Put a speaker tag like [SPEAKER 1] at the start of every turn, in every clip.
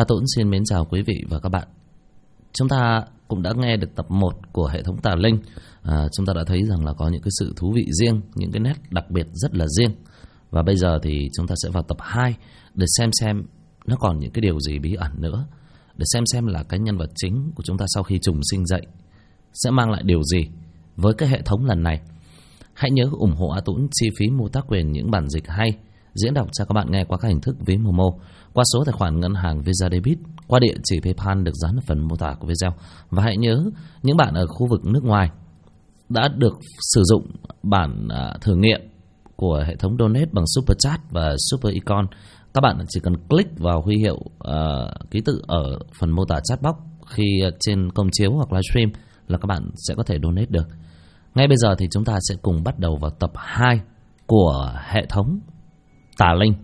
[SPEAKER 1] A Tũng xin mến chào quý vị và các bạn. Chúng ta cũng đã nghe được tập 1 của hệ thống Tà Linh. Chúng ta đã thấy rằng là có những cái sự thú vị riêng, những cái nét đặc biệt rất là riêng. Và bây giờ thì chúng ta sẽ vào tập 2 để xem nó còn những cái điều gì bí ẩn nữa, để xem là cái nhân vật chính của chúng ta sau khi trùng sinh dậy sẽ mang lại điều gì với cái hệ thống lần này. Hãy nhớ ủng hộ A Tũng chi phí mua tác quyền những bản dịch hay, diễn đọc cho các bạn nghe qua các hình thức ví Momo, qua số tài khoản ngân hàng Visa Debit, qua địa chỉ PayPal được dán ở phần mô tả của video. Và hãy nhớ những bạn ở khu vực nước ngoài đã được sử dụng bản thử nghiệm của hệ thống donate bằng Super Chat và Super Icon, các bạn chỉ cần click vào huy hiệu ký tự ở phần mô tả chat box khi trên công chiếu hoặc livestream là các bạn sẽ có thể donate được. Ngay bây giờ thì chúng ta sẽ cùng bắt đầu vào tập 2 của hệ thống Tà Linh.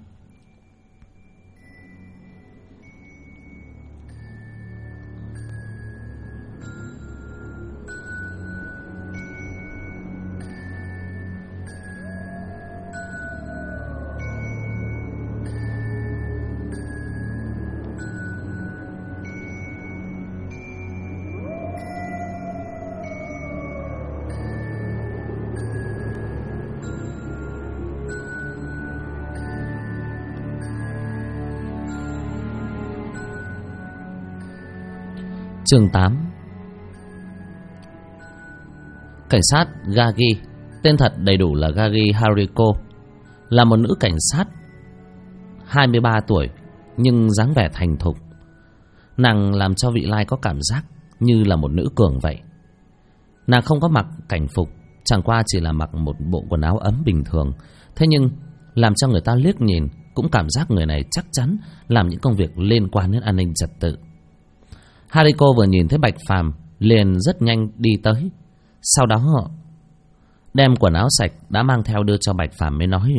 [SPEAKER 1] Chương 8. Cảnh sát Gagi, tên thật đầy đủ là Gagi Hariko, là một nữ cảnh sát 23 tuổi nhưng dáng vẻ thành thục. Nàng làm cho vị lai có cảm giác như là một nữ cường vậy. Nàng không có mặc cảnh phục, chẳng qua chỉ là mặc một bộ quần áo ấm bình thường, thế nhưng làm cho người ta liếc nhìn cũng cảm giác người này chắc chắn làm những công việc liên quan đến an ninh trật tự. Hariko vừa nhìn thấy Bạch Phàm liền rất nhanh đi tới. Sau đó họ đem quần áo sạch đã mang theo đưa cho Bạch Phàm mới nói: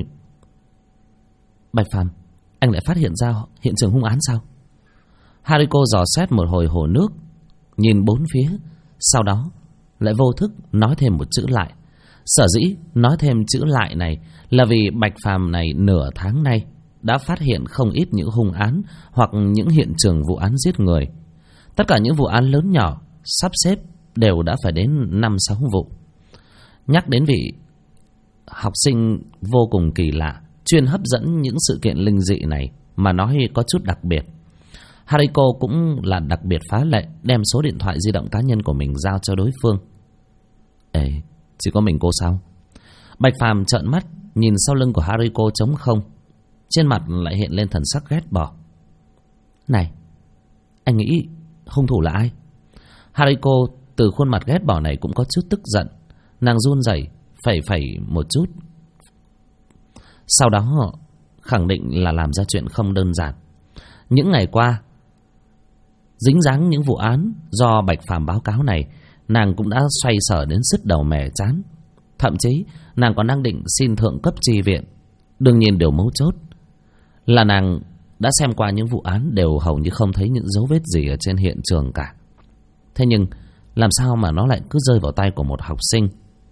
[SPEAKER 1] Bạch Phàm, anh lại phát hiện ra hiện trường hung án sao? Hariko dò xét một hồi hồ nước, nhìn bốn phía, sau đó lại vô thức nói thêm một chữ lại. Sở dĩ nói thêm chữ lại này là vì Bạch Phàm này nửa tháng nay đã phát hiện không ít những hung án hoặc những hiện trường vụ án giết người. Tất cả những vụ án lớn nhỏ sắp xếp đều đã phải đến 5-6 vụ. Nhắc đến vị học sinh vô cùng kỳ lạ, chuyên hấp dẫn những sự kiện linh dị này mà nói có chút đặc biệt, Hariko cũng là đặc biệt phá lệ, đem số điện thoại di động cá nhân của mình giao cho đối phương. Ê, chỉ có mình cô sao? Bạch Phàm trợn mắt nhìn sau lưng của Hariko trống không, trên mặt lại hiện lên thần sắc ghét bỏ. Này, anh nghĩ hung thủ là ai? Hariko từ khuôn mặt ghét bỏ này cũng có chút tức giận. Nàng run rẩy phẩy một chút, sau đó họ khẳng định là làm ra chuyện không đơn giản. Những ngày qua dính dáng những vụ án do Bạch Phàm báo cáo này, nàng cũng đã xoay sở đến sứt đầu mẻ chán. Thậm chí nàng còn đang định xin thượng cấp chi viện. Đương nhiên điều mấu chốt là nàng đã xem qua những vụ án đều hầu như không thấy những dấu vết gì ở trên hiện trường cả. Thế nhưng làm sao mà nó lại cứ rơi vào tay của một học sinh?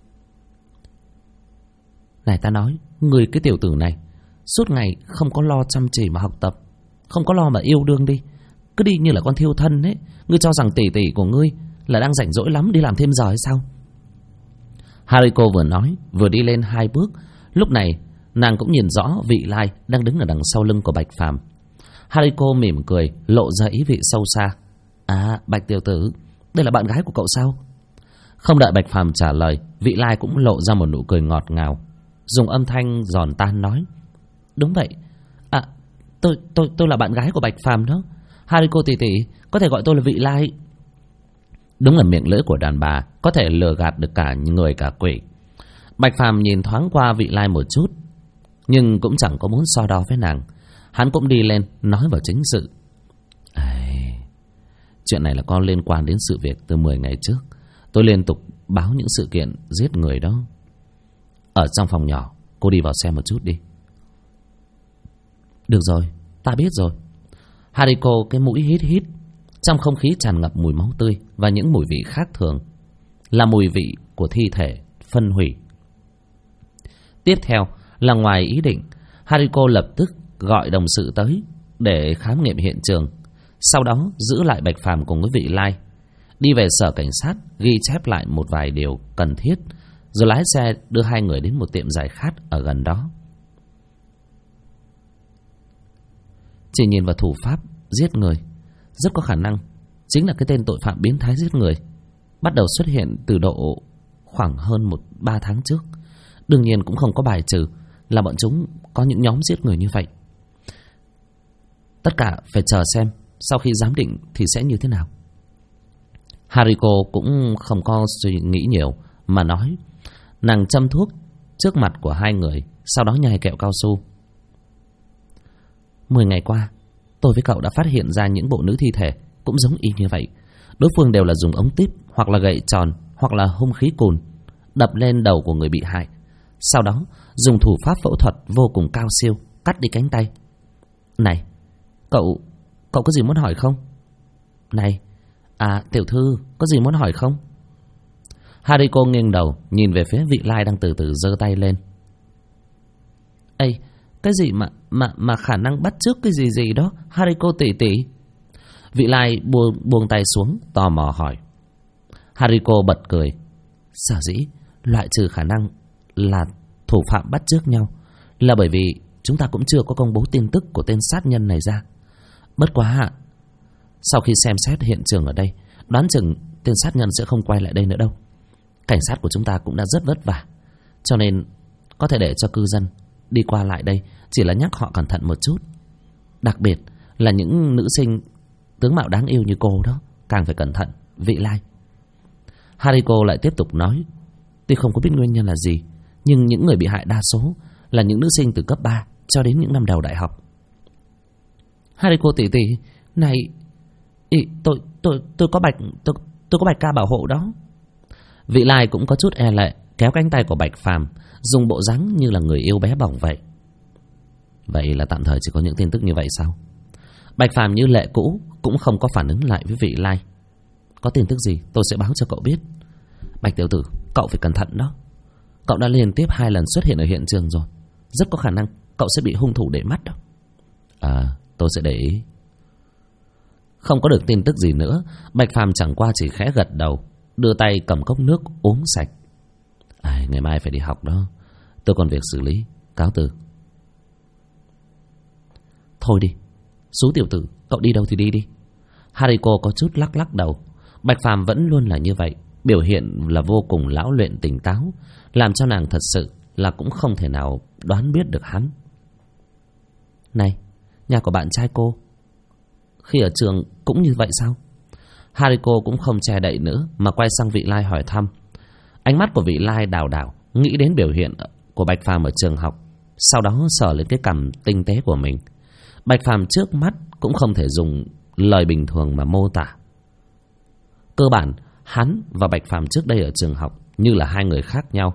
[SPEAKER 1] Này ta nói, người cái tiểu tử này suốt ngày không có lo chăm chỉ mà học tập, không có lo mà yêu đương đi, cứ đi như là con thiêu thân ấy. Ngươi cho rằng tỷ tỷ của ngươi là đang rảnh rỗi lắm đi làm thêm giờ hay sao? Hariko vừa nói vừa đi lên 2 bước. Lúc này nàng cũng nhìn rõ vị lai đang đứng ở đằng sau lưng của Bạch Phàm. Hariko mỉm cười, lộ ra ý vị sâu xa. À, Bạch tiểu tử, đây là bạn gái của cậu sao? Không đợi Bạch Phàm trả lời, vị lai cũng lộ ra một nụ cười ngọt ngào, dùng âm thanh giòn tan nói: Đúng vậy, à, tôi là bạn gái của Bạch Phàm đó. Hariko tỷ tỷ, có thể gọi tôi là vị lai. Đúng là miệng lưỡi của đàn bà có thể lừa gạt được cả người cả quỷ. Bạch Phàm nhìn thoáng qua vị lai một chút, nhưng cũng chẳng có muốn so đo với nàng. Hắn cũng đi lên nói vào chính sự. Chuyện này là có liên quan đến sự việc từ 10 ngày trước. Tôi liên tục báo những sự kiện giết người đó. Ở trong phòng nhỏ, cô đi vào xem một chút đi. Được rồi, ta biết rồi. Hariko cái mũi hít hít. Trong không khí tràn ngập mùi máu tươi và những mùi vị khác thường, là mùi vị của thi thể phân hủy. Tiếp theo là ngoài ý định, Hariko lập tức gọi đồng sự tới để khám nghiệm hiện trường. Sau đó giữ lại Bạch Phàm cùng với Vị Lai, đi về sở cảnh sát ghi chép lại một vài điều cần thiết, rồi lái xe đưa hai người đến một tiệm giải khát ở gần đó. Chỉ nhìn vào thủ pháp giết người, rất có khả năng chính là cái tên tội phạm biến thái giết người, bắt đầu xuất hiện từ độ khoảng hơn 3 tháng trước. Đương nhiên cũng không có bài trừ là bọn chúng có những nhóm giết người như vậy. Tất cả phải chờ xem sau khi giám định thì sẽ như thế nào. Hariko cũng không có suy nghĩ nhiều mà nói. Nàng châm thuốc trước mặt của hai người, sau đó nhai kẹo cao su. 10 ngày qua, tôi với cậu đã phát hiện ra những bộ nữ thi thể cũng giống y như vậy. Đối phương đều là dùng ống típ hoặc là gậy tròn hoặc là hung khí cùn đập lên đầu của người bị hại, sau đó dùng thủ pháp phẫu thuật vô cùng cao siêu cắt đi cánh tay. Này, cậu có gì muốn hỏi không? Này, tiểu thư, có gì muốn hỏi không? Hariko nghiêng đầu nhìn về phía Vị Lai đang từ từ giơ tay lên. Ây, cái gì mà khả năng bắt chước cái gì đó, Hariko tỷ tỷ? Vị Lai buông tay xuống tò mò hỏi. Hariko bật cười. Sở dĩ loại trừ khả năng là thủ phạm bắt chước nhau là bởi vì chúng ta cũng chưa có công bố tin tức của tên sát nhân này ra. Bất quá sau khi xem xét hiện trường ở đây, đoán chừng tên sát nhân sẽ không quay lại đây nữa đâu. Cảnh sát của chúng ta cũng đã rất vất vả, cho nên có thể để cho cư dân đi qua lại đây, chỉ là nhắc họ cẩn thận một chút. Đặc biệt là những nữ sinh tướng mạo đáng yêu như cô đó, càng phải cẩn thận, Vị Lai. Hariko lại tiếp tục nói. Tuy không có biết nguyên nhân là gì, nhưng những người bị hại đa số là những nữ sinh từ cấp 3 cho đến những năm đầu đại học. Hariko tỷ tỷ, này, tôi có Bạch ca bảo hộ đó. Vị Lai cũng có chút e lệ, kéo cánh tay của Bạch Phàm, dùng bộ dáng như là người yêu bé bỏng vậy. Vậy là tạm thời chỉ có những tin tức như vậy sao? Bạch Phàm như lệ cũ cũng không có phản ứng lại với Vị Lai. Có tin tức gì tôi sẽ báo cho cậu biết. Bạch tiểu tử, cậu phải cẩn thận đó. Cậu đã liên tiếp 2 lần xuất hiện ở hiện trường rồi, rất có khả năng cậu sẽ bị hung thủ để mắt đó. Tôi sẽ để ý. Không có được tin tức gì nữa, Bạch Phàm chẳng qua chỉ khẽ gật đầu, đưa tay cầm cốc nước uống sạch. Ngày mai phải đi học đó, tôi còn việc xử lý, cáo từ. Thôi đi, Sú tiểu tử, cậu đi đâu thì đi đi. Hariko có chút lắc đầu. Bạch Phàm vẫn luôn là như vậy, biểu hiện là vô cùng lão luyện tỉnh táo, làm cho nàng thật sự là cũng không thể nào đoán biết được hắn. Này, nhà của bạn trai cô khi ở trường cũng như vậy sao? Hariko cũng không che đậy nữa mà quay sang Vị Lai hỏi thăm. Ánh mắt của Vị Lai đảo đảo, nghĩ đến biểu hiện của Bạch Phàm ở trường học, sau đó sờ lên cái cằm tinh tế của mình. Bạch Phàm trước mắt cũng không thể dùng lời bình thường mà mô tả. Cơ bản hắn và Bạch Phàm trước đây ở trường học như là hai người khác nhau.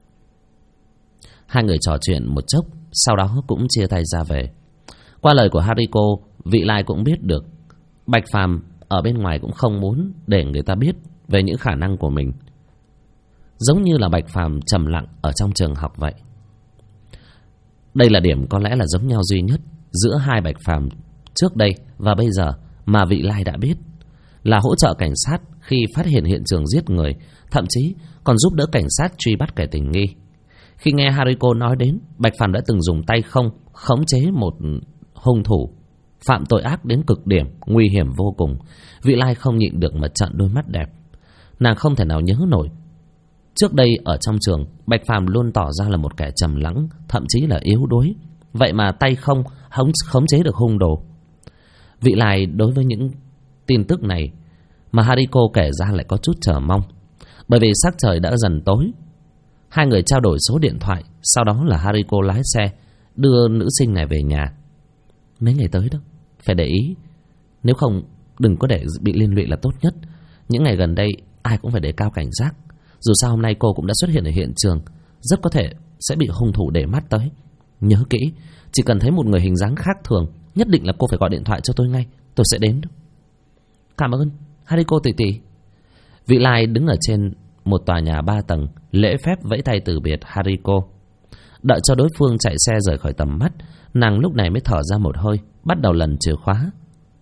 [SPEAKER 1] Hai người trò chuyện một chốc, sau đó cũng chia tay ra về. Qua lời của Hariko, Vị Lai cũng biết được Bạch Phàm ở bên ngoài cũng không muốn để người ta biết về những khả năng của mình, giống như là Bạch Phàm trầm lặng ở trong trường học vậy. Đây là điểm có lẽ là giống nhau duy nhất giữa hai Bạch Phàm trước đây và bây giờ mà Vị Lai đã biết, là hỗ trợ cảnh sát khi phát hiện hiện trường giết người, thậm chí còn giúp đỡ cảnh sát truy bắt kẻ tình nghi. Khi nghe Hariko nói đến Bạch Phàm đã từng dùng tay không khống chế một hung thủ phạm tội ác đến cực điểm, nguy hiểm vô cùng, Vị Lai không nhịn được mà trợn đôi mắt đẹp. Nàng không thể nào nhớ nổi trước đây ở trong trường Bạch Phàm luôn tỏ ra là một kẻ trầm lắng, thậm chí là yếu đuối, vậy mà tay không khống chế được hung đồ. Vị Lai đối với những tin tức này mà Hariko kể ra lại có chút chờ mong, bởi vì sắc trời đã dần tối. Hai người trao đổi số điện thoại, sau đó là Hariko lái xe đưa nữ sinh này về nhà. Mấy ngày tới đó phải để ý, nếu không đừng có để bị liên lụy là tốt nhất. Những ngày gần đây ai cũng phải đề cao cảnh giác, dù sao hôm nay cô cũng đã xuất hiện ở hiện trường, rất có thể sẽ bị hung thủ để mắt tới. Nhớ kỹ, chỉ cần thấy một người hình dáng khác thường, nhất định là cô phải gọi điện thoại cho tôi ngay, tôi sẽ đến. Cảm ơn Hariko tỷ tỷ. Vị Lai đứng ở trên một tòa nhà 3 tầng, lễ phép vẫy tay từ biệt Hariko. Đợi cho đối phương chạy xe rời khỏi tầm mắt, nàng lúc này mới thở ra một hơi, bắt đầu lần chìa khóa.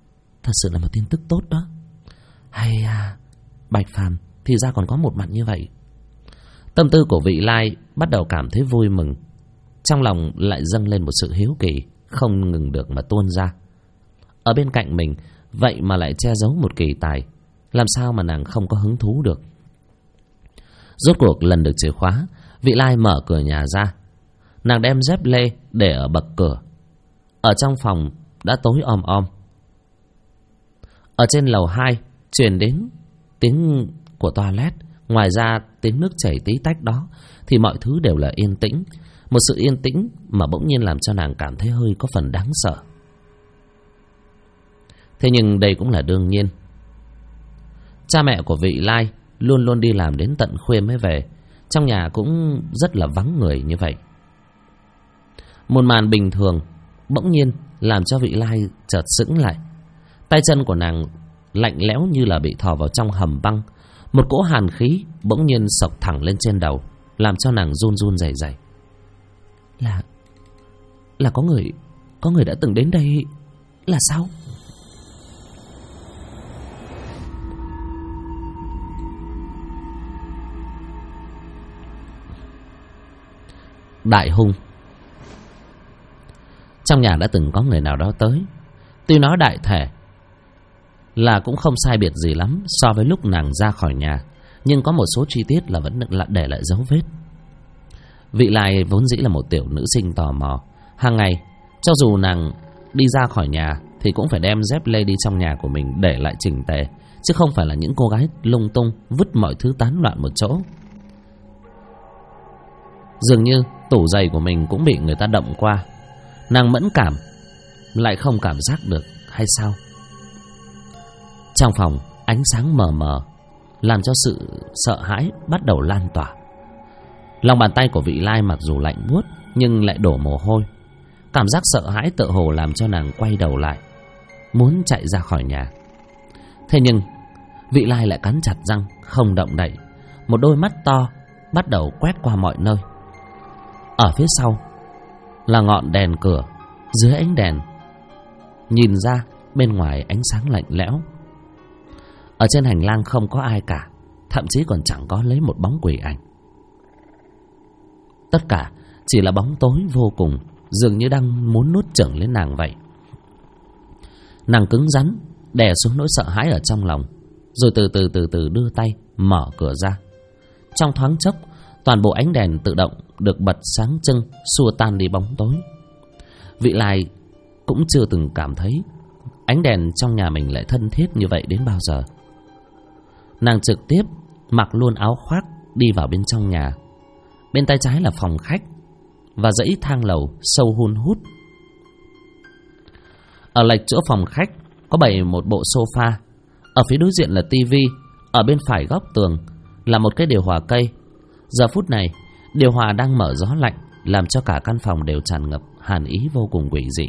[SPEAKER 1] Thật sự là một tin tức tốt đó. Hay à, Bạch Phàm thì ra còn có một mặt như vậy. Tâm tư của Vị Lai bắt đầu cảm thấy vui mừng. Trong lòng lại dâng lên một sự hiếu kỳ không ngừng được mà tuôn ra. Ở bên cạnh mình vậy mà lại che giấu một kỳ tài, làm sao mà nàng không có hứng thú được. Rốt cuộc lần được chìa khóa, Vị Lai mở cửa nhà ra. Nàng đem dép lê để ở bậc cửa. Ở trong phòng đã tối om om. Ở trên lầu 2 truyền đến tiếng của toilet. Ngoài ra tiếng nước chảy tí tách đó thì mọi thứ đều là yên tĩnh. Một sự yên tĩnh mà bỗng nhiên làm cho nàng cảm thấy hơi có phần đáng sợ. Thế nhưng đây cũng là đương nhiên. Cha mẹ của Vị Lai luôn luôn đi làm đến tận khuya mới về. Trong nhà cũng rất là vắng người như vậy. Một màn bình thường bỗng nhiên làm cho Vị Lai chợt sững lại. Tay chân của nàng lạnh lẽo như là bị thò vào trong hầm băng. Một cỗ hàn khí bỗng nhiên xộc thẳng lên trên đầu, làm cho nàng run run rẩy rẩy. Là có người đã từng đến đây là sao? Đại hung. Trong nhà đã từng có người nào đó tới. Tuy nói đại thể là cũng không sai biệt gì lắm so với lúc nàng ra khỏi nhà, nhưng có một số chi tiết là vẫn để lại dấu vết. Vị Lai vốn dĩ là một tiểu nữ sinh tò mò. Hàng ngày cho dù nàng đi ra khỏi nhà thì cũng phải đem dép lê đi trong nhà của mình để lại chỉnh tề, chứ không phải là những cô gái lung tung vứt mọi thứ tán loạn một chỗ. Dường như tủ giày của mình cũng bị người ta động qua. Nàng mẫn cảm lại không cảm giác được hay sao? Trong phòng ánh sáng mờ mờ làm cho sự sợ hãi bắt đầu lan tỏa. Lòng bàn tay của Vị Lai mặc dù lạnh buốt nhưng lại đổ mồ hôi. Cảm giác sợ hãi tựa hồ làm cho nàng quay đầu lại, muốn chạy ra khỏi nhà. Thế nhưng Vị Lai lại cắn chặt răng không động đậy. Một đôi mắt to bắt đầu quét qua mọi nơi. Ở phía sau là ngọn đèn cửa. Dưới ánh đèn nhìn ra bên ngoài ánh sáng lạnh lẽo. Ở trên hành lang không có ai cả, thậm chí còn chẳng có lấy một bóng quỷ ảnh. Tất cả chỉ là bóng tối vô cùng, dường như đang muốn nuốt chửng lấy nàng vậy. Nàng cứng rắn đè xuống nỗi sợ hãi ở trong lòng, rồi từ từ đưa tay mở cửa ra. Trong thoáng chốc, toàn bộ ánh đèn tự động được bật sáng trưng, xua tan đi bóng tối. Vị Lai cũng chưa từng cảm thấy ánh đèn trong nhà mình lại thân thiết như vậy đến bao giờ. Nàng trực tiếp mặc luôn áo khoác đi vào bên trong nhà. Bên tay trái là phòng khách và dãy thang lầu sâu hun hút. Ở lệch chỗ phòng khách có bày một bộ sofa. Ở phía đối diện là tivi. Ở bên phải góc tường là một cái điều hòa cây. Giờ phút này điều hòa đang mở gió lạnh, làm cho cả căn phòng đều tràn ngập hàn ý vô cùng quỷ dị.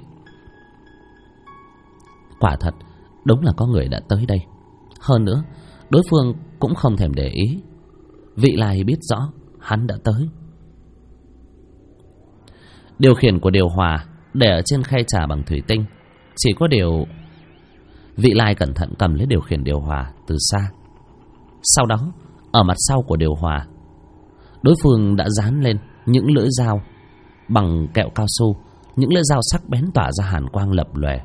[SPEAKER 1] Quả thật, đúng là có người đã tới đây. Hơn nữa, đối phương cũng không thèm để ý. Vị Lai biết rõ hắn đã tới. Điều khiển của điều hòa để ở trên khay trà bằng thủy tinh. Chỉ có điều Vị Lai cẩn thận cầm lấy điều khiển điều hòa từ xa. Sau đó, ở mặt sau của điều hòa, đối phương đã dán lên những lưỡi dao bằng kẹo cao su. Những lưỡi dao sắc bén tỏa ra hàn quang lập lòe.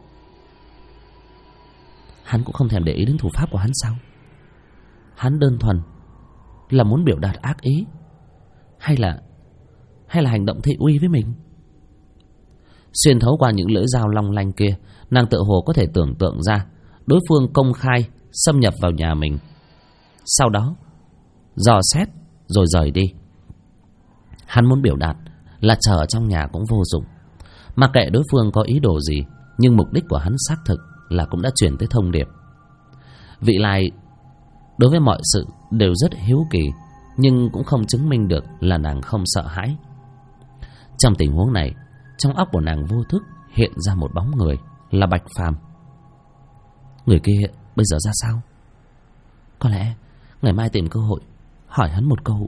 [SPEAKER 1] Hắn cũng không thèm để ý đến thủ pháp của hắn sao? Hắn đơn thuần là muốn biểu đạt ác ý, hay là hành động thị uy với mình? Xuyên thấu qua những lưỡi dao long lanh kia, nàng tự hồ có thể tưởng tượng ra đối phương công khai xâm nhập vào nhà mình, sau đó dò xét rồi rời đi. Hắn muốn biểu đạt là chờ ở trong nhà cũng vô dụng. Mặc kệ đối phương có ý đồ gì, nhưng mục đích của hắn xác thực là cũng đã truyền tới thông điệp. Vị Lai đối với mọi sự đều rất hiếu kỳ, nhưng cũng không chứng minh được là nàng không sợ hãi. Trong tình huống này, trong óc của nàng vô thức hiện ra một bóng người, là Bạch Phàm. Người kia bây giờ ra sao? Có lẽ ngày mai tìm cơ hội hỏi hắn một câu.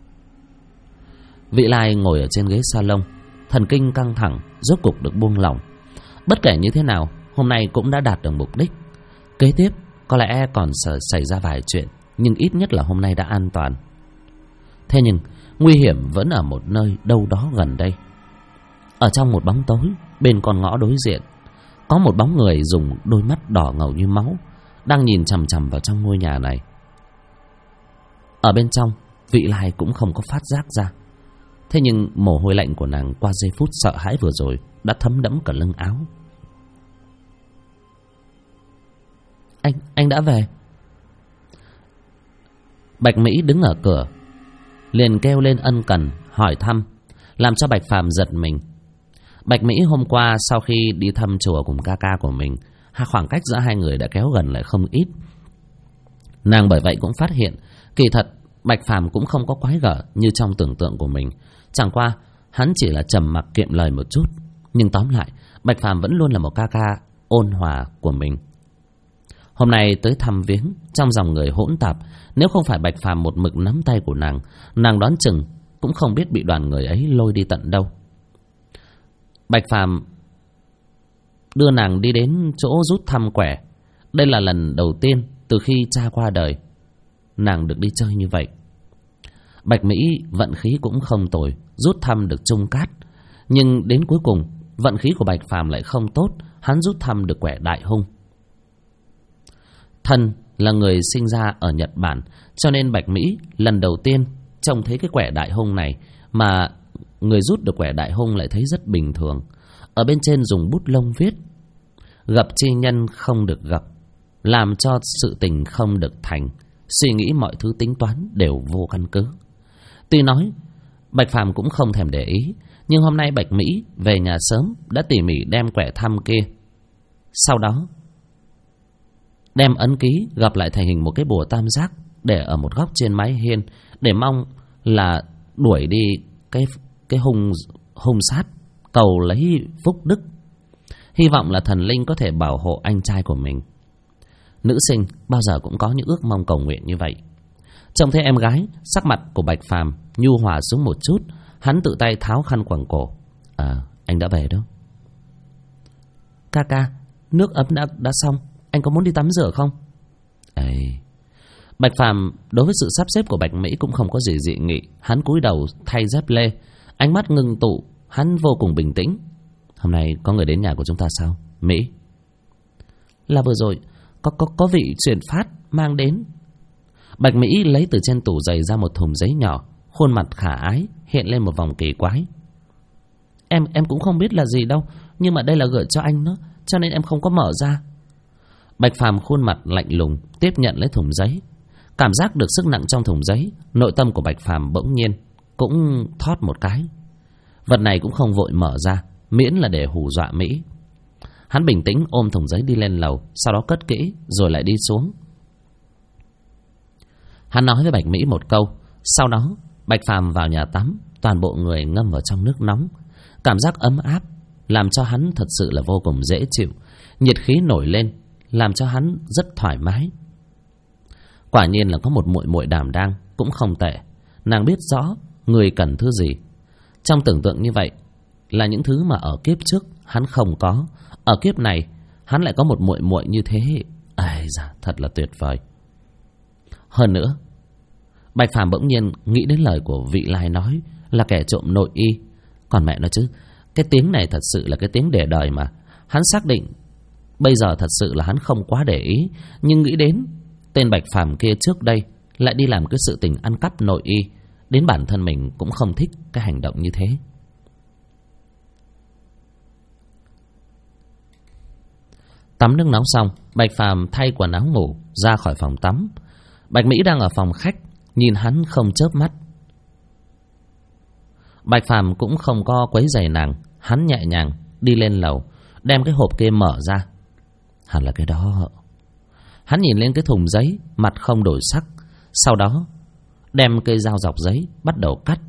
[SPEAKER 1] Vị Lai ngồi ở trên ghế salon, thần kinh căng thẳng rốt cục được buông lỏng. Bất kể như thế nào, hôm nay cũng đã đạt được mục đích. Kế tiếp có lẽ còn xảy ra vài chuyện, nhưng ít nhất là hôm nay đã an toàn. Thế nhưng nguy hiểm vẫn ở một nơi đâu đó gần đây. Ở trong một bóng tối bên con ngõ đối diện, có một bóng người dùng đôi mắt đỏ ngầu như máu đang nhìn chằm chằm vào trong ngôi nhà này. Ở bên trong, Vị Lai cũng không có phát giác ra. Thế nhưng mồ hôi lạnh của nàng qua giây phút sợ hãi vừa rồi đã thấm đẫm cả lưng áo. Anh đã về. Bạch Mỹ đứng ở cửa, liền kêu lên ân cần hỏi thăm, làm cho Bạch Phàm giật mình. Bạch Mỹ hôm qua sau khi đi thăm chùa cùng ca ca của mình, khoảng cách giữa hai người đã kéo gần lại không ít. Nàng bởi vậy cũng phát hiện kỳ thật Bạch Phàm cũng không có quái gở như trong tưởng tượng của mình. Chẳng qua hắn chỉ là trầm mặc kiệm lời một chút, nhưng tóm lại Bạch Phàm vẫn luôn là một ca ca ôn hòa của mình. Hôm nay tới thăm viếng trong dòng người hỗn tạp, nếu không phải Bạch Phàm một mực nắm tay của nàng đoán chừng cũng không biết bị đoàn người ấy lôi đi tận đâu. Bạch Phàm đưa nàng đi đến chỗ rút thăm quẻ. Đây là lần đầu tiên từ khi cha qua đời nàng được đi chơi như vậy. Bạch Mỹ vận khí cũng không tồi, rút thăm được chung cát. Nhưng đến cuối cùng vận khí của Bạch Phàm lại không tốt, hắn rút thăm được quẻ đại hung. Thân là người sinh ra ở Nhật Bản, cho nên Bạch Mỹ lần đầu tiên trông thấy cái quẻ đại hung này, mà người rút được quẻ đại hung lại thấy rất bình thường. Ở bên trên dùng bút lông viết: gặp chi nhân không được gặp, làm cho sự tình không được thành, suy nghĩ mọi thứ tính toán đều vô căn cứ. Tuy nói Bạch Phàm cũng không thèm để ý, nhưng hôm nay Bạch Mỹ về nhà sớm đã tỉ mỉ đem quẻ thăm kia, sau đó đem ấn ký gặp lại thành hình một cái bùa tam giác để ở một góc trên mái hiên, để mong là đuổi đi cái hung sát, cầu lấy phúc đức, hy vọng là thần linh có thể bảo hộ anh trai của mình. Nữ sinh bao giờ cũng có những ước mong cầu nguyện như vậy. Trông thấy em gái, sắc mặt của Bạch Phàm nhu hòa xuống một chút, hắn tự tay tháo khăn quàng cổ. Anh đã về đâu? Ca, nước ấm đã xong, anh có muốn đi tắm rửa không? Bạch Phàm đối với sự sắp xếp của Bạch Mỹ cũng không có gì dị nghị. Hắn cúi đầu thay dép lê, ánh mắt ngưng tụ, hắn vô cùng bình tĩnh. Hôm nay có người đến nhà của chúng ta sao, Mỹ? Là vừa rồi có vị chuyển phát mang đến. Bạch Mỹ lấy từ trên tủ giày ra một thùng giấy nhỏ, khuôn mặt khả ái hiện lên một vòng kỳ quái. Em cũng không biết là gì đâu, nhưng mà đây là gửi cho anh đó, cho nên em không có mở ra. Bạch Phàm khuôn mặt lạnh lùng tiếp nhận lấy thùng giấy. Cảm giác được sức nặng trong thùng giấy, nội tâm của Bạch Phàm bỗng nhiên cũng thót một cái. Vật này cũng không vội mở ra, miễn là để hù dọa Mỹ. Hắn bình tĩnh ôm thùng giấy đi lên lầu, sau đó cất kỹ rồi lại đi xuống. Hắn nói với Bạch Mỹ một câu, sau đó Bạch Phàm vào nhà tắm, toàn bộ người ngâm vào trong nước nóng. Cảm giác ấm áp làm cho hắn thật sự là vô cùng dễ chịu, nhiệt khí nổi lên làm cho hắn rất thoải mái. Quả nhiên là có một muội muội đảm đang cũng không tệ. Nàng biết rõ người cần thứ gì. Trong tưởng tượng như vậy là những thứ mà ở kiếp trước hắn không có, ở kiếp này hắn lại có một muội muội như thế. Thật là tuyệt vời. Hơn nữa, Bạch Phàm bỗng nhiên nghĩ đến lời của Vị Lai nói là kẻ trộm nội y. Còn mẹ nó chứ, cái tiếng này thật sự là cái tiếng để đời mà. Hắn xác định bây giờ thật sự là hắn không quá để ý, nhưng nghĩ đến tên Bạch Phàm kia trước đây lại đi làm cái sự tình ăn cắp nội y, đến bản thân mình cũng không thích cái hành động như thế. Tắm nước nóng xong, Bạch Phàm thay quần áo ngủ ra khỏi phòng tắm. Bạch Mỹ đang ở phòng khách, nhìn hắn không chớp mắt. Bạch Phàm cũng không có quấy rầy nàng, hắn nhẹ nhàng đi lên lầu, đem cái hộp kia mở ra. Hẳn là cái đó. Hắn nhìn lên cái thùng giấy, mặt không đổi sắc, sau đó đem cây dao dọc giấy bắt đầu cắt.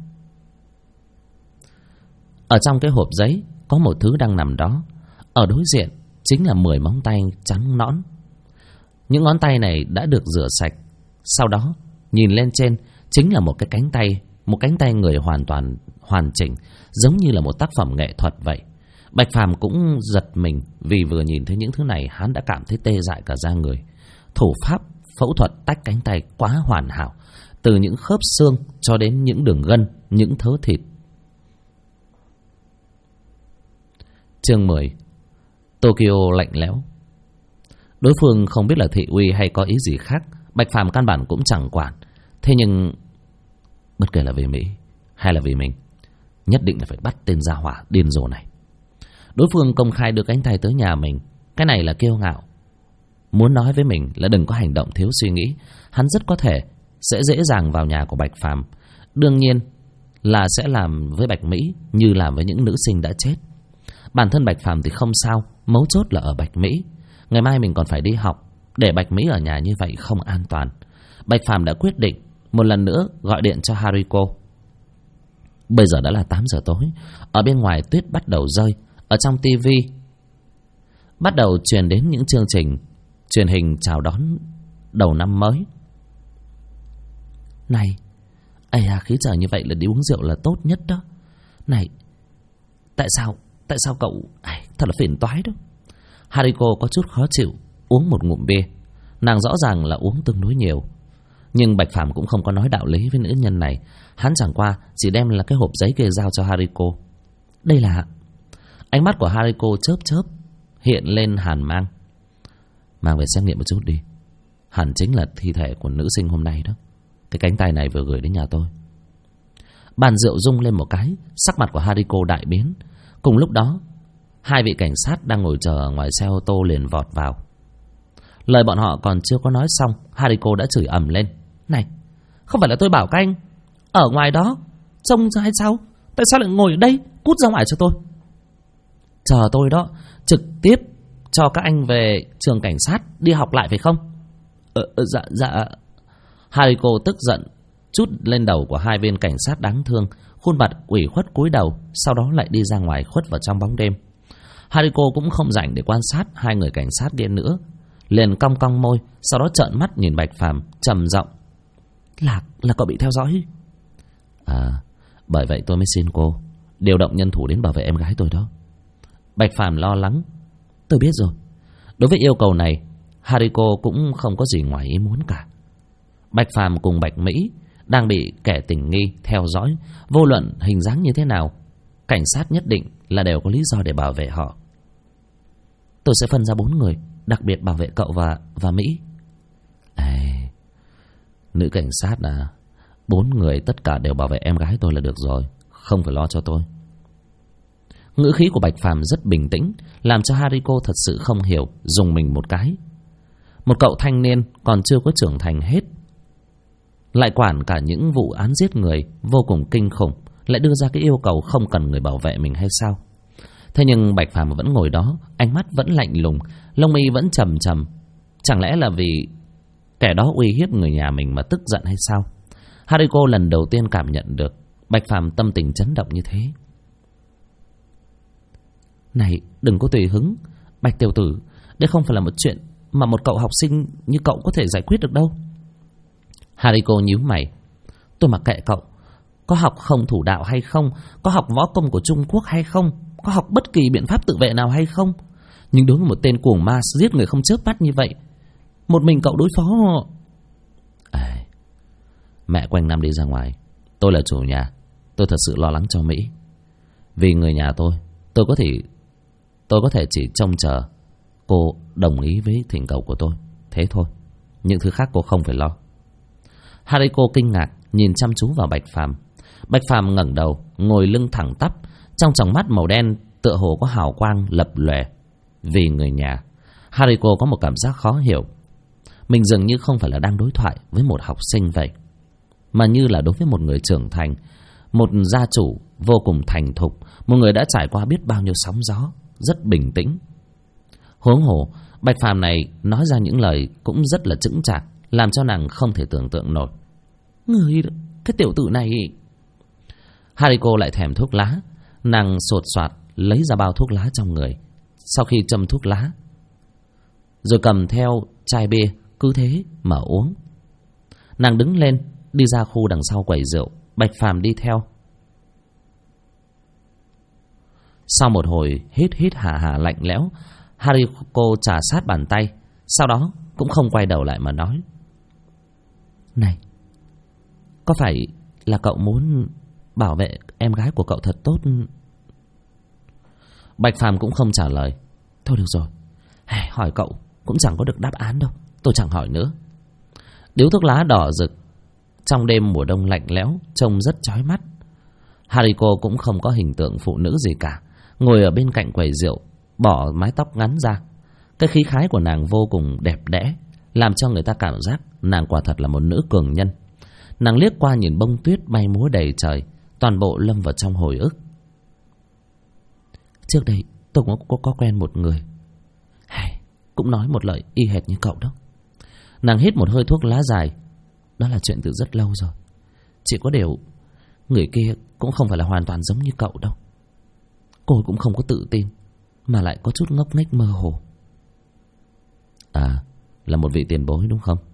[SPEAKER 1] Ở trong cái hộp giấy có một thứ đang nằm đó. Ở đối diện chính là 10 móng tay trắng nõn. Những ngón tay này đã được rửa sạch. Sau đó nhìn lên trên chính là một cái cánh tay, một cánh tay người hoàn toàn hoàn chỉnh, giống như là một tác phẩm nghệ thuật vậy. Bạch Phàm cũng giật mình, vì vừa nhìn thấy những thứ này hắn đã cảm thấy tê dại cả da người. Thủ pháp phẫu thuật tách cánh tay quá hoàn hảo, từ những khớp xương cho đến những đường gân, những thớ thịt. Chương 10. Tokyo lạnh lẽo. Đối phương không biết là thị uy hay có ý gì khác, Bạch Phàm căn bản cũng chẳng quản. Thế nhưng bất kể là vì Mỹ hay là vì mình, nhất định là phải bắt tên gia hỏa điên rồ này. Đối phương công khai đưa cánh tay tới nhà mình, cái này là kiêu ngạo. Muốn nói với mình là đừng có hành động thiếu suy nghĩ. Hắn rất có thể sẽ dễ dàng vào nhà của Bạch Phàm. Đương nhiên là sẽ làm với Bạch Mỹ như làm với những nữ sinh đã chết. Bản thân Bạch Phàm thì không sao, mấu chốt là ở Bạch Mỹ. Ngày mai mình còn phải đi học, để Bạch Mỹ ở nhà như vậy không an toàn. Bạch Phàm đã quyết định một lần nữa gọi điện cho Hariko. Bây giờ đã là 8 giờ tối, ở bên ngoài tuyết bắt đầu rơi. Ở trong TV bắt đầu truyền đến những chương trình truyền hình chào đón đầu năm mới. Này, khí trời như vậy là đi uống rượu là tốt nhất đó. Này, tại sao cậu thật là phiền toái đó. Hariko có chút khó chịu, uống một ngụm bia. Nàng rõ ràng là uống tương đối nhiều, nhưng Bạch Phàm cũng không có nói đạo lý với nữ nhân này. Hắn chẳng qua chỉ đem là cái hộp giấy kia giao cho Hariko. Đây là... Ánh mắt của Hariko chớp chớp, hiện lên hàn mang. Mang về xét nghiệm một chút đi, hẳn chính là thi thể của nữ sinh hôm nay đó. Cái cánh tay này vừa gửi đến nhà tôi. Bàn rượu rung lên một cái, sắc mặt của Hariko đại biến. Cùng lúc đó, hai vị cảnh sát đang ngồi chờ ở ngoài xe ô tô liền vọt vào. Lời bọn họ còn chưa có nói xong, Hariko đã chửi ầm lên. Này, không phải là tôi bảo các anh ở ngoài đó trông hay sao? Tại sao lại ngồi ở đây? Cút ra ngoài cho tôi. Chờ tôi đó, trực tiếp cho các anh về trường cảnh sát đi học lại phải không? Dạ. Hariko tức giận trút lên đầu của hai viên cảnh sát đáng thương, khuôn mặt ủy khuất cúi đầu, sau đó lại đi ra ngoài khuất vào trong bóng đêm. Hariko cũng không rảnh để quan sát hai người cảnh sát điên nữa, liền cong cong môi, sau đó trợn mắt nhìn Bạch Phàm trầm giọng. Là cậu bị theo dõi? Bởi vậy tôi mới xin cô điều động nhân thủ đến bảo vệ em gái tôi đó. Bạch Phàm lo lắng. Tôi biết rồi. Đối với yêu cầu này, Hariko cũng không có gì ngoài ý muốn cả. Bạch Phàm cùng Bạch Mỹ đang bị kẻ tình nghi theo dõi, vô luận hình dáng như thế nào, cảnh sát nhất định là đều có lý do để bảo vệ họ. Tôi sẽ phân ra 4 người, đặc biệt bảo vệ cậu và Mỹ. Nữ cảnh sát à? 4 người tất cả đều bảo vệ em gái tôi là được rồi, không phải lo cho tôi. Ngữ khí của Bạch Phàm rất bình tĩnh, làm cho Hariko thật sự không hiểu, dùng mình một cái. Một cậu thanh niên còn chưa có trưởng thành hết, lại quản cả những vụ án giết người vô cùng kinh khủng, lại đưa ra cái yêu cầu không cần người bảo vệ mình hay sao? Thế nhưng Bạch Phàm vẫn ngồi đó, ánh mắt vẫn lạnh lùng, lông mi vẫn trầm trầm. Chẳng lẽ là vì kẻ đó uy hiếp người nhà mình mà tức giận hay sao? Hariko lần đầu tiên cảm nhận được Bạch Phàm tâm tình chấn động như thế. Này, đừng có tùy hứng, Bạch tiểu tử, đây không phải là một chuyện mà một cậu học sinh như cậu có thể giải quyết được đâu. Hariko nhíu mày. Tôi mặc kệ cậu, có học không thủ đạo hay không, có học võ công của Trung Quốc hay không, có học bất kỳ biện pháp tự vệ nào hay không, nhưng đối với một tên cuồng ma giết người không chớp mắt như vậy, một mình cậu đối phó... Mẹ quanh năm đi ra ngoài, tôi là chủ nhà, tôi thật sự lo lắng cho Mỹ. Vì người nhà tôi có thể chỉ trông chờ cô đồng ý với thỉnh cầu của tôi, thế thôi. Những thứ khác cô không phải lo. Hariko kinh ngạc nhìn chăm chú vào Bạch Phàm. Bạch Phàm ngẩng đầu, ngồi lưng thẳng tắp, trong tròng mắt màu đen tựa hồ có hào quang lập lòe. Vì người nhà, Hariko có một cảm giác khó hiểu. Mình dường như không phải là đang đối thoại với một học sinh vậy, mà như là đối với một người trưởng thành, một gia chủ vô cùng thành thục, một người đã trải qua biết bao nhiêu sóng gió, rất bình tĩnh. Huống hồ Bạch Phàm này nói ra những lời cũng rất là chững chạc, làm cho nàng không thể tưởng tượng nổi. Người, cái tiểu tử này... Hariko lại thèm thuốc lá. Nàng sột soạt lấy ra bao thuốc lá trong người. Sau khi châm thuốc lá, rồi cầm theo chai bia, cứ thế mà uống. Nàng đứng lên đi ra khu đằng sau quầy rượu. Bạch Phàm đi theo. Sau một hồi hít hít hà hà lạnh lẽo, Hariko trà sát bàn tay, sau đó cũng không quay đầu lại mà nói: "Này, có phải là cậu muốn bảo vệ em gái của cậu thật tốt?" Bạch Phàm cũng không trả lời. "Thôi được rồi, hỏi cậu cũng chẳng có được đáp án đâu, tôi chẳng hỏi nữa." Điếu thuốc lá đỏ rực trong đêm mùa đông lạnh lẽo trông rất chói mắt. Hariko cũng không có hình tượng phụ nữ gì cả, ngồi ở bên cạnh quầy rượu, bỏ mái tóc ngắn ra. Cái khí khái của nàng vô cùng đẹp đẽ, làm cho người ta cảm giác nàng quả thật là một nữ cường nhân. Nàng liếc qua nhìn bông tuyết bay múa đầy trời, toàn bộ lâm vào trong hồi ức. "Trước đây tôi cũng có quen một người, cũng nói một lời y hệt như cậu đó." Nàng hít một hơi thuốc lá dài. "Đó là chuyện từ rất lâu rồi. Chỉ có điều người kia cũng không phải là hoàn toàn giống như cậu đâu. Cô cũng không có tự tin, mà lại có chút ngốc nghếch mơ hồ." "À, là một vị tiền bối đúng không?"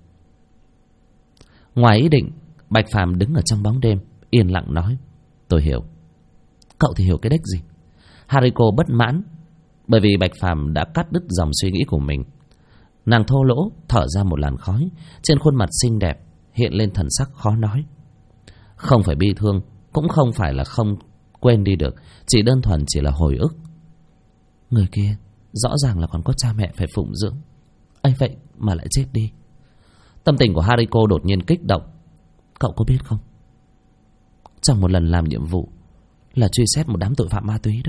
[SPEAKER 1] Ngoài ý định, Bạch Phàm đứng ở trong bóng đêm, yên lặng nói: "Tôi hiểu." "Cậu thì hiểu cái đếch gì?" Hariko bất mãn, bởi vì Bạch Phàm đã cắt đứt dòng suy nghĩ của mình. Nàng thô lỗ thở ra một làn khói, trên khuôn mặt xinh đẹp hiện lên thần sắc khó nói. Không phải bi thương, cũng không phải là không quên đi được, chỉ đơn thuần chỉ là hồi ức. Người kia rõ ràng là còn có cha mẹ phải phụng dưỡng, ấy vậy mà lại chết đi. Tâm tình của Hariko đột nhiên kích động. Cậu có biết không, trong một lần làm nhiệm vụ là truy xét một đám tội phạm ma túy đó,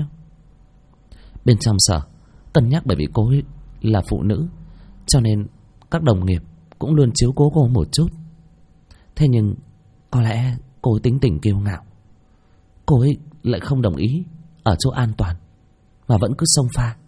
[SPEAKER 1] bên trong sở cân nhắc bởi vì cô ấy là phụ nữ, cho nên các đồng nghiệp cũng luôn chiếu cố cô một chút. Thế nhưng có lẽ cô ấy tính tình kiêu ngạo, cô ấy lại không đồng ý ở chỗ an toàn mà vẫn cứ xông pha.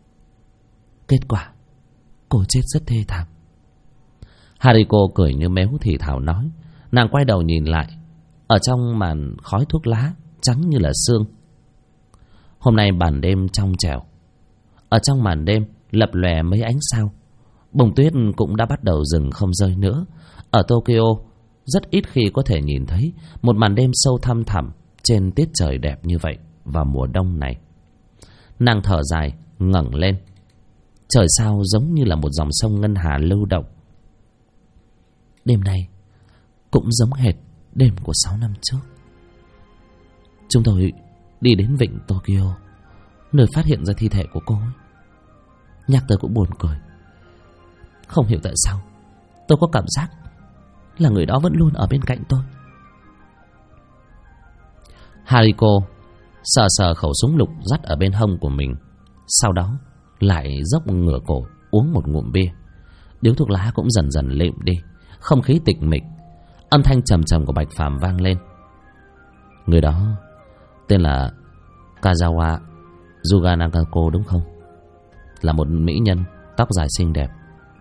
[SPEAKER 1] Kết quả cô chết rất thê thảm." Hariko cười như méo thì thào nói. Nàng quay đầu nhìn lại, ở trong màn khói thuốc lá trắng như là sương. Hôm nay ban đêm trong trẻo, ở trong màn đêm lập lòe mấy ánh sao. Bông tuyết cũng đã bắt đầu dừng không rơi nữa. Ở Tokyo rất ít khi có thể nhìn thấy một màn đêm sâu thăm thẳm trên tiết trời đẹp như vậy vào mùa đông này. Nàng thở dài ngẩng lên. Trời sao giống như là một dòng sông ngân hà lưu động. Đêm nay cũng giống hệt đêm của 6 năm trước. Chúng tôi đi đến vịnh Tokyo, nơi phát hiện ra thi thể của cô ấy. Nhắc tới cũng buồn cười. Không hiểu tại sao tôi có cảm giác là người đó vẫn luôn ở bên cạnh tôi. Hariko sờ sờ khẩu súng lục dắt ở bên hông của mình, sau đó lại dốc ngửa cổ uống một ngụm bia. Điếu thuốc lá cũng dần dần lịm đi, không khí tịch mịch. Âm thanh trầm trầm của Bạch Phàm vang lên. Người đó tên là Kazawa Yuganakako đúng không? Là một mỹ nhân, tóc dài xinh đẹp.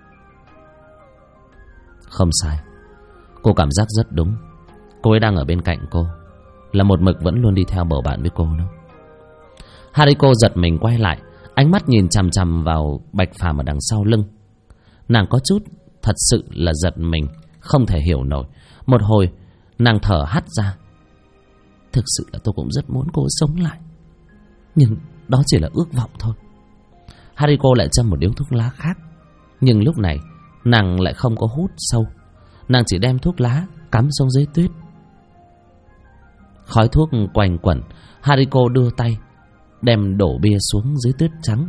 [SPEAKER 1] Không sai, cô cảm giác rất đúng. Cô ấy đang ở bên cạnh cô, là một mực vẫn luôn đi theo bầu bạn với cô đó. Hariko giật mình quay lại, ánh mắt nhìn chằm chằm vào Bạch Phàm ở đằng sau lưng. Nàng có chút thật sự là giật mình, không thể hiểu nổi. Một hồi nàng thở hắt ra. Thực sự là tôi cũng rất muốn cô sống lại, nhưng đó chỉ là ước vọng thôi. Hariko lại châm một điếu thuốc lá khác, nhưng lúc này nàng lại không có hút sâu. Nàng chỉ đem thuốc lá cắm xuống dưới tuyết. Khói thuốc quanh quẩn. Hariko đưa tay đem đổ bia xuống dưới tuyết trắng.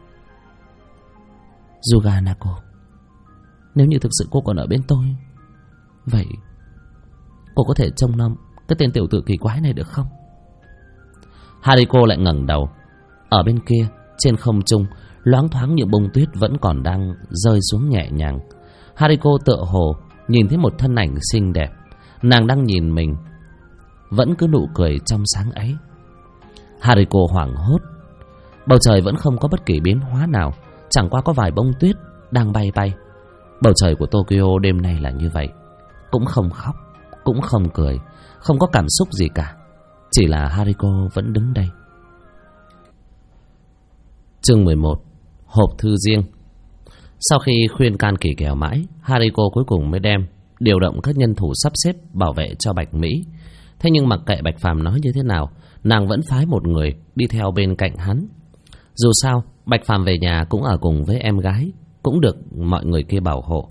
[SPEAKER 1] Yuganako, nếu như thực sự cô còn ở bên tôi, vậy cô có thể trông nom cái tên tiểu tử kỳ quái này được không? Hariko lại ngẩng đầu. Ở bên kia, trên không trung, loáng thoáng những bông tuyết vẫn còn đang rơi xuống nhẹ nhàng. Hariko tựa hồ nhìn thấy một thân ảnh xinh đẹp. Nàng đang nhìn mình, vẫn cứ nụ cười trong sáng ấy. Hariko hoảng hốt. Bầu trời vẫn không có bất kỳ biến hóa nào, chẳng qua có vài bông tuyết đang bay bay. Bầu trời của Tokyo đêm nay là như vậy, cũng không khóc, cũng không cười, không có cảm xúc gì cả. Chỉ là Hariko vẫn đứng đây. Chương 11. Hộp thư riêng. Sau khi khuyên can kỳ kèo mãi, Hariko cuối cùng mới đem điều động các nhân thủ sắp xếp bảo vệ cho Bạch Mỹ. Thế nhưng mặc kệ Bạch Phàm nói như thế nào, nàng vẫn phái một người đi theo bên cạnh hắn. Dù sao Bạch Phàm về nhà cũng ở cùng với em gái, cũng được mọi người kia bảo hộ.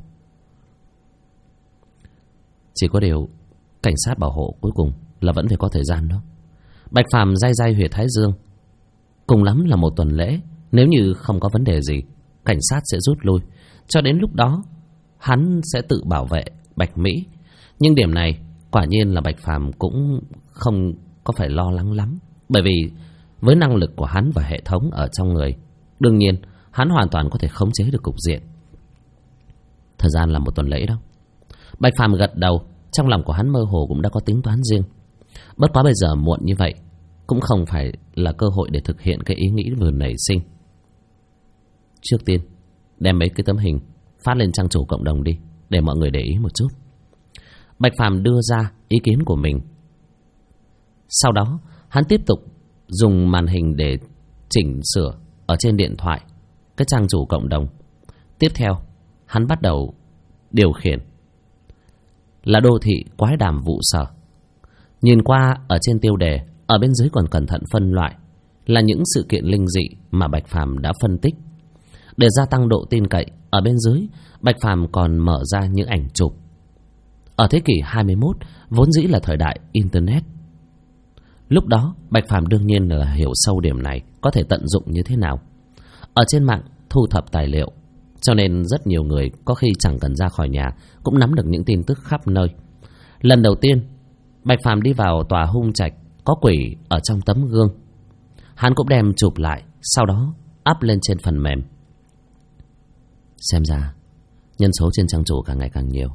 [SPEAKER 1] Chỉ có điều cảnh sát bảo hộ cuối cùng là vẫn phải có thời gian đó. Bạch Phàm day day huyệt thái dương. Cùng lắm là 1 tuần lễ, nếu như không có vấn đề gì, cảnh sát sẽ rút lui. Cho đến lúc đó hắn sẽ tự bảo vệ Bạch Mỹ. Nhưng điểm này quả nhiên là Bạch Phàm cũng không có phải lo lắng lắm, bởi vì với năng lực của hắn và hệ thống ở trong người, đương nhiên hắn hoàn toàn có thể khống chế được cục diện. Thời gian là 1 tuần lễ đó. Bạch Phàm gật đầu. Trong lòng của hắn mơ hồ cũng đã có tính toán riêng. Bất quá bây giờ muộn như vậy cũng không phải là cơ hội để thực hiện cái ý nghĩ vừa nảy sinh. Trước tiên đem mấy cái tấm hình phát lên trang chủ cộng đồng đi, để mọi người để ý một chút. Bạch Phàm đưa ra ý kiến của mình. Sau đó hắn tiếp tục dùng màn hình để chỉnh sửa ở trên điện thoại cái trang chủ cộng đồng. Tiếp theo hắn bắt đầu điều khiển là đô thị quái đàm vụ sở. Nhìn qua ở trên tiêu đề, ở bên dưới còn cẩn thận phân loại là những sự kiện linh dị mà Bạch Phàm đã phân tích. Để gia tăng độ tin cậy, ở bên dưới Bạch Phàm còn mở ra những ảnh chụp. Ở thế kỷ 21 vốn dĩ là thời đại Internet. Lúc đó Bạch Phàm đương nhiên là hiểu sâu điểm này có thể tận dụng như thế nào. Ở trên mạng thu thập tài liệu, cho nên rất nhiều người có khi chẳng cần ra khỏi nhà cũng nắm được những tin tức khắp nơi. Lần đầu tiên Bạch Phàm đi vào tòa hung trạch có quỷ ở trong tấm gương, hắn cũng đem chụp lại, sau đó up lên trên phần mềm. Xem ra nhân số trên trang chủ càng ngày càng nhiều.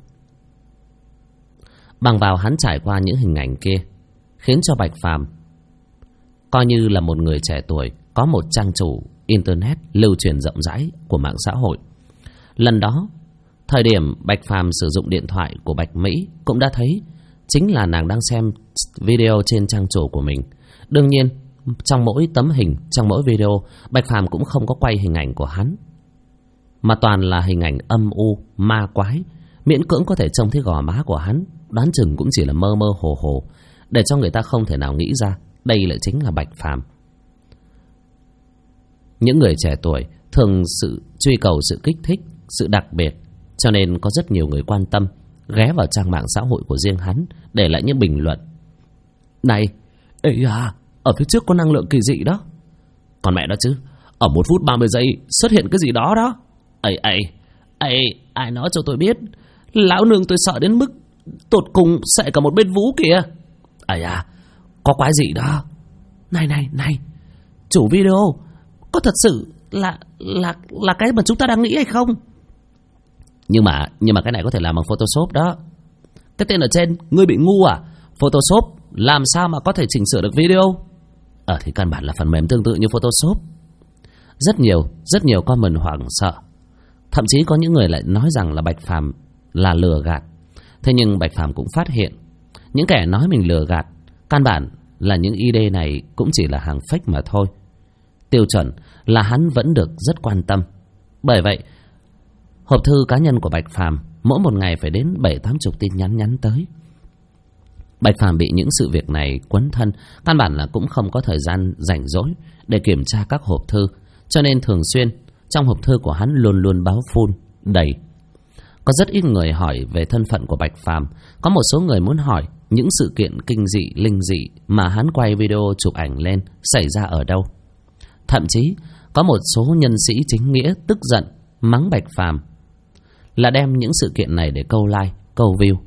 [SPEAKER 1] Bằng vào hắn trải qua những hình ảnh kia, khiến cho Bạch Phàm coi như là một người trẻ tuổi có một trang chủ Internet lưu truyền rộng rãi của mạng xã hội. Lần đó, thời điểm Bạch Phàm sử dụng điện thoại của Bạch Mỹ cũng đã thấy chính là nàng đang xem video trên trang chủ của mình. Đương nhiên, trong mỗi tấm hình, trong mỗi video, Bạch Phàm cũng không có quay hình ảnh của hắn, mà toàn là hình ảnh âm u, ma quái, miễn cưỡng có thể trông thấy gò má của hắn, đoán chừng cũng chỉ là mơ mơ hồ hồ, để cho người ta không thể nào nghĩ ra đây lại chính là Bạch Phàm. Những người trẻ tuổi thường truy cầu sự kích thích, sự đặc biệt, cho nên có rất nhiều người quan tâm ghé vào trang mạng xã hội của riêng hắn để lại những bình luận. Này, ê à, ở phía trước có năng lượng kỳ dị đó. Còn mẹ đó chứ, ở 1 phút 30 giây xuất hiện cái gì đó đó. Ai nói cho tôi biết. Lão nương tôi sợ đến mức tột cùng sệ cả một bên vú kìa. Có quái gì đó. Này, chủ video, có thật sự là cái mà chúng ta đang nghĩ hay không? Nhưng mà cái này có thể làm bằng Photoshop đó. Cái tên ở trên, ngươi bị ngu à? Photoshop làm sao mà có thể chỉnh sửa được video? Thì căn bản là phần mềm tương tự như Photoshop. Rất nhiều comment hoảng sợ. Thậm chí có những người lại nói rằng là Bạch Phàm là lừa gạt. Thế nhưng Bạch Phàm cũng phát hiện những kẻ nói mình lừa gạt căn bản là những ID này cũng chỉ là hàng fake mà thôi. Tiêu chuẩn là hắn vẫn được rất quan tâm. Bởi vậy hộp thư cá nhân của Bạch Phàm mỗi một ngày phải đến 7-80 tin nhắn tới. Bạch Phàm bị những sự việc này quấn thân, căn bản là cũng không có thời gian rảnh rỗi để kiểm tra các hộp thư, cho nên thường xuyên trong hộp thư của hắn luôn luôn báo phun đầy. Có rất ít người hỏi về thân phận của Bạch Phàm, có một số người muốn hỏi những sự kiện kinh dị, linh dị mà hắn quay video chụp ảnh lên xảy ra ở đâu. Thậm chí có một số nhân sĩ chính nghĩa tức giận mắng Bạch Phàm là đem những sự kiện này để câu like, câu view.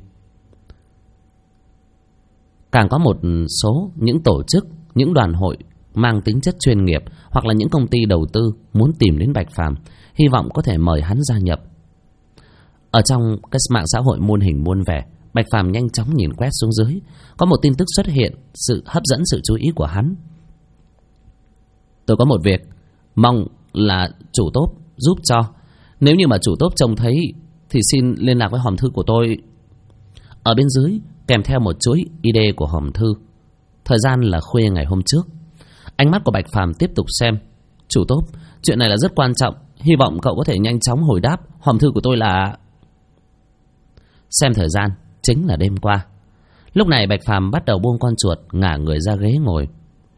[SPEAKER 1] Càng có một số những tổ chức, những đoàn hội mang tính chất chuyên nghiệp hoặc là những công ty đầu tư muốn tìm đến Bạch Phàm, hy vọng có thể mời hắn gia nhập. Ở trong cái mạng xã hội muôn hình muôn vẻ, Bạch Phàm nhanh chóng nhìn quét xuống dưới, có một tin tức xuất hiện, sự hấp dẫn sự chú ý của hắn. Tôi có một việc, mong là chủ tốt giúp cho. Nếu như mà chủ tốt trông thấy thì xin liên lạc với hòm thư của tôi. Ở bên dưới kèm theo một chuỗi ID của hòm thư. Thời gian là khuya ngày hôm trước. Ánh mắt của Bạch Phàm tiếp tục xem. Chủ tốt, chuyện này là rất quan trọng, hy vọng cậu có thể nhanh chóng hồi đáp. Hòm thư của tôi là... Xem thời gian, chính là đêm qua. Lúc này Bạch Phàm bắt đầu buông con chuột, ngả người ra ghế ngồi.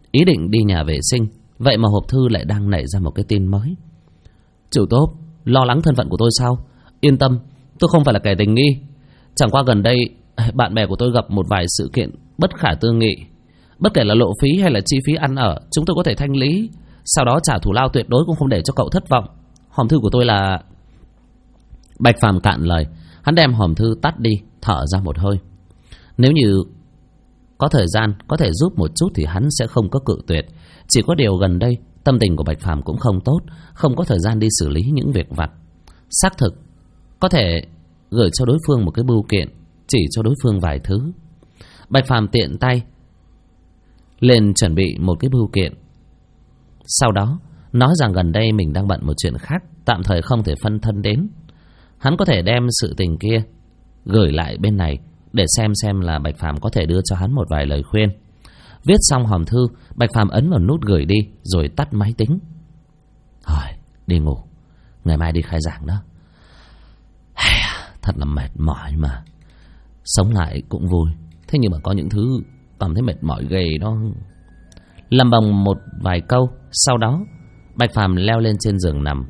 [SPEAKER 1] ý định đi nhà vệ sinh. Vậy mà hộp thư lại đang nảy ra một cái tin mới. Chủ Tốp, lo lắng thân phận của tôi sao? Yên tâm, tôi không phải là kẻ tình nghi. Chẳng qua gần đây bạn bè của tôi gặp một vài sự kiện bất khả tư nghị. Bất kể là lộ phí hay là chi phí ăn ở, chúng tôi có thể thanh lý, sau đó trả thù lao tuyệt đối cũng không để cho cậu thất vọng. Hòm thư của tôi là... Bạch Phàm cạn lời. Hắn đem hòm thư tắt đi, thở ra một hơi. Nếu như có thời gian, có thể giúp một chút thì hắn sẽ không có cự tuyệt. Chỉ có điều gần đây tâm tình của Bạch Phàm cũng không tốt, không có thời gian đi xử lý những việc vặt. Xác thực có thể gửi cho đối phương một cái bưu kiện, chỉ cho đối phương vài thứ. Bạch Phàm tiện tay lên chuẩn bị một cái bưu kiện, sau đó nói rằng gần đây mình đang bận một chuyện khác, tạm thời không thể phân thân đến. Hắn có thể đem sự tình kia gửi lại bên này để xem là Bạch Phàm có thể đưa cho hắn một vài lời khuyên. Viết xong hòm thư, Bạch Phàm ấn vào nút gửi đi rồi tắt máy tính. Thôi, đi ngủ, ngày mai đi khai giảng đó. Thật là mệt mỏi mà. Sống lại cũng vui, thế nhưng mà có những thứ cảm thấy mệt mỏi ghê đó. Lầm bầm một vài câu, sau đó Bạch Phàm leo lên trên giường nằm.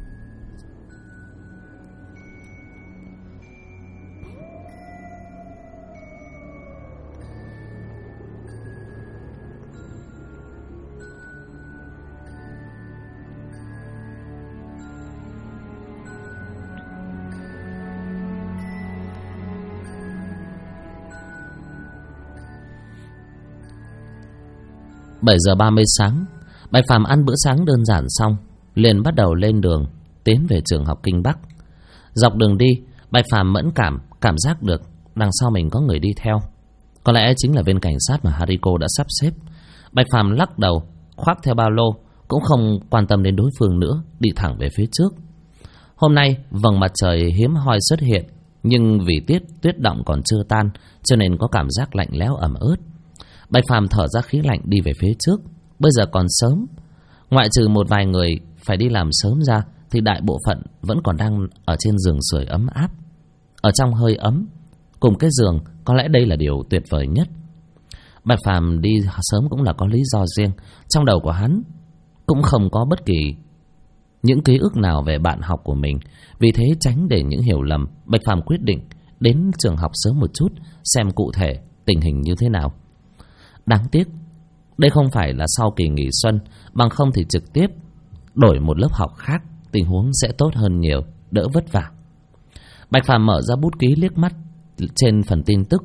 [SPEAKER 1] Bảy giờ 30 sáng, Bạch Phàm ăn bữa sáng đơn giản xong, liền bắt đầu lên đường tiến về trường học Kinh Bắc. Dọc đường đi, Bạch Phàm mẫn cảm giác được đằng sau mình có người đi theo. Có lẽ chính là viên cảnh sát mà Hariko đã sắp xếp. Bạch Phàm lắc đầu, khoác theo ba lô, cũng không quan tâm đến đối phương nữa, đi thẳng về phía trước. Hôm nay vầng mặt trời hiếm hoi xuất hiện, nhưng vì tuyết động còn chưa tan, cho nên có cảm giác lạnh lẽo ẩm ướt. Bạch Phàm thở ra khí lạnh đi về phía trước. Bây giờ còn sớm, ngoại trừ một vài người phải đi làm sớm ra, thì đại bộ phận vẫn còn đang ở trên giường sưởi ấm áp, ở trong hơi ấm cùng cái giường. Có lẽ đây là điều tuyệt vời nhất. Bạch Phàm đi sớm cũng là có lý do riêng. Trong đầu của hắn cũng không có bất kỳ những ký ức nào về bạn học của mình. Vì thế tránh để những hiểu lầm, Bạch Phàm quyết định đến trường học sớm một chút, xem cụ thể tình hình như thế nào. Đáng tiếc đây không phải là sau kỳ nghỉ xuân, bằng không thì trực tiếp đổi một lớp học khác, tình huống sẽ tốt hơn nhiều, đỡ vất vả. Bạch Phàm mở ra bút ký liếc mắt trên phần tin tức.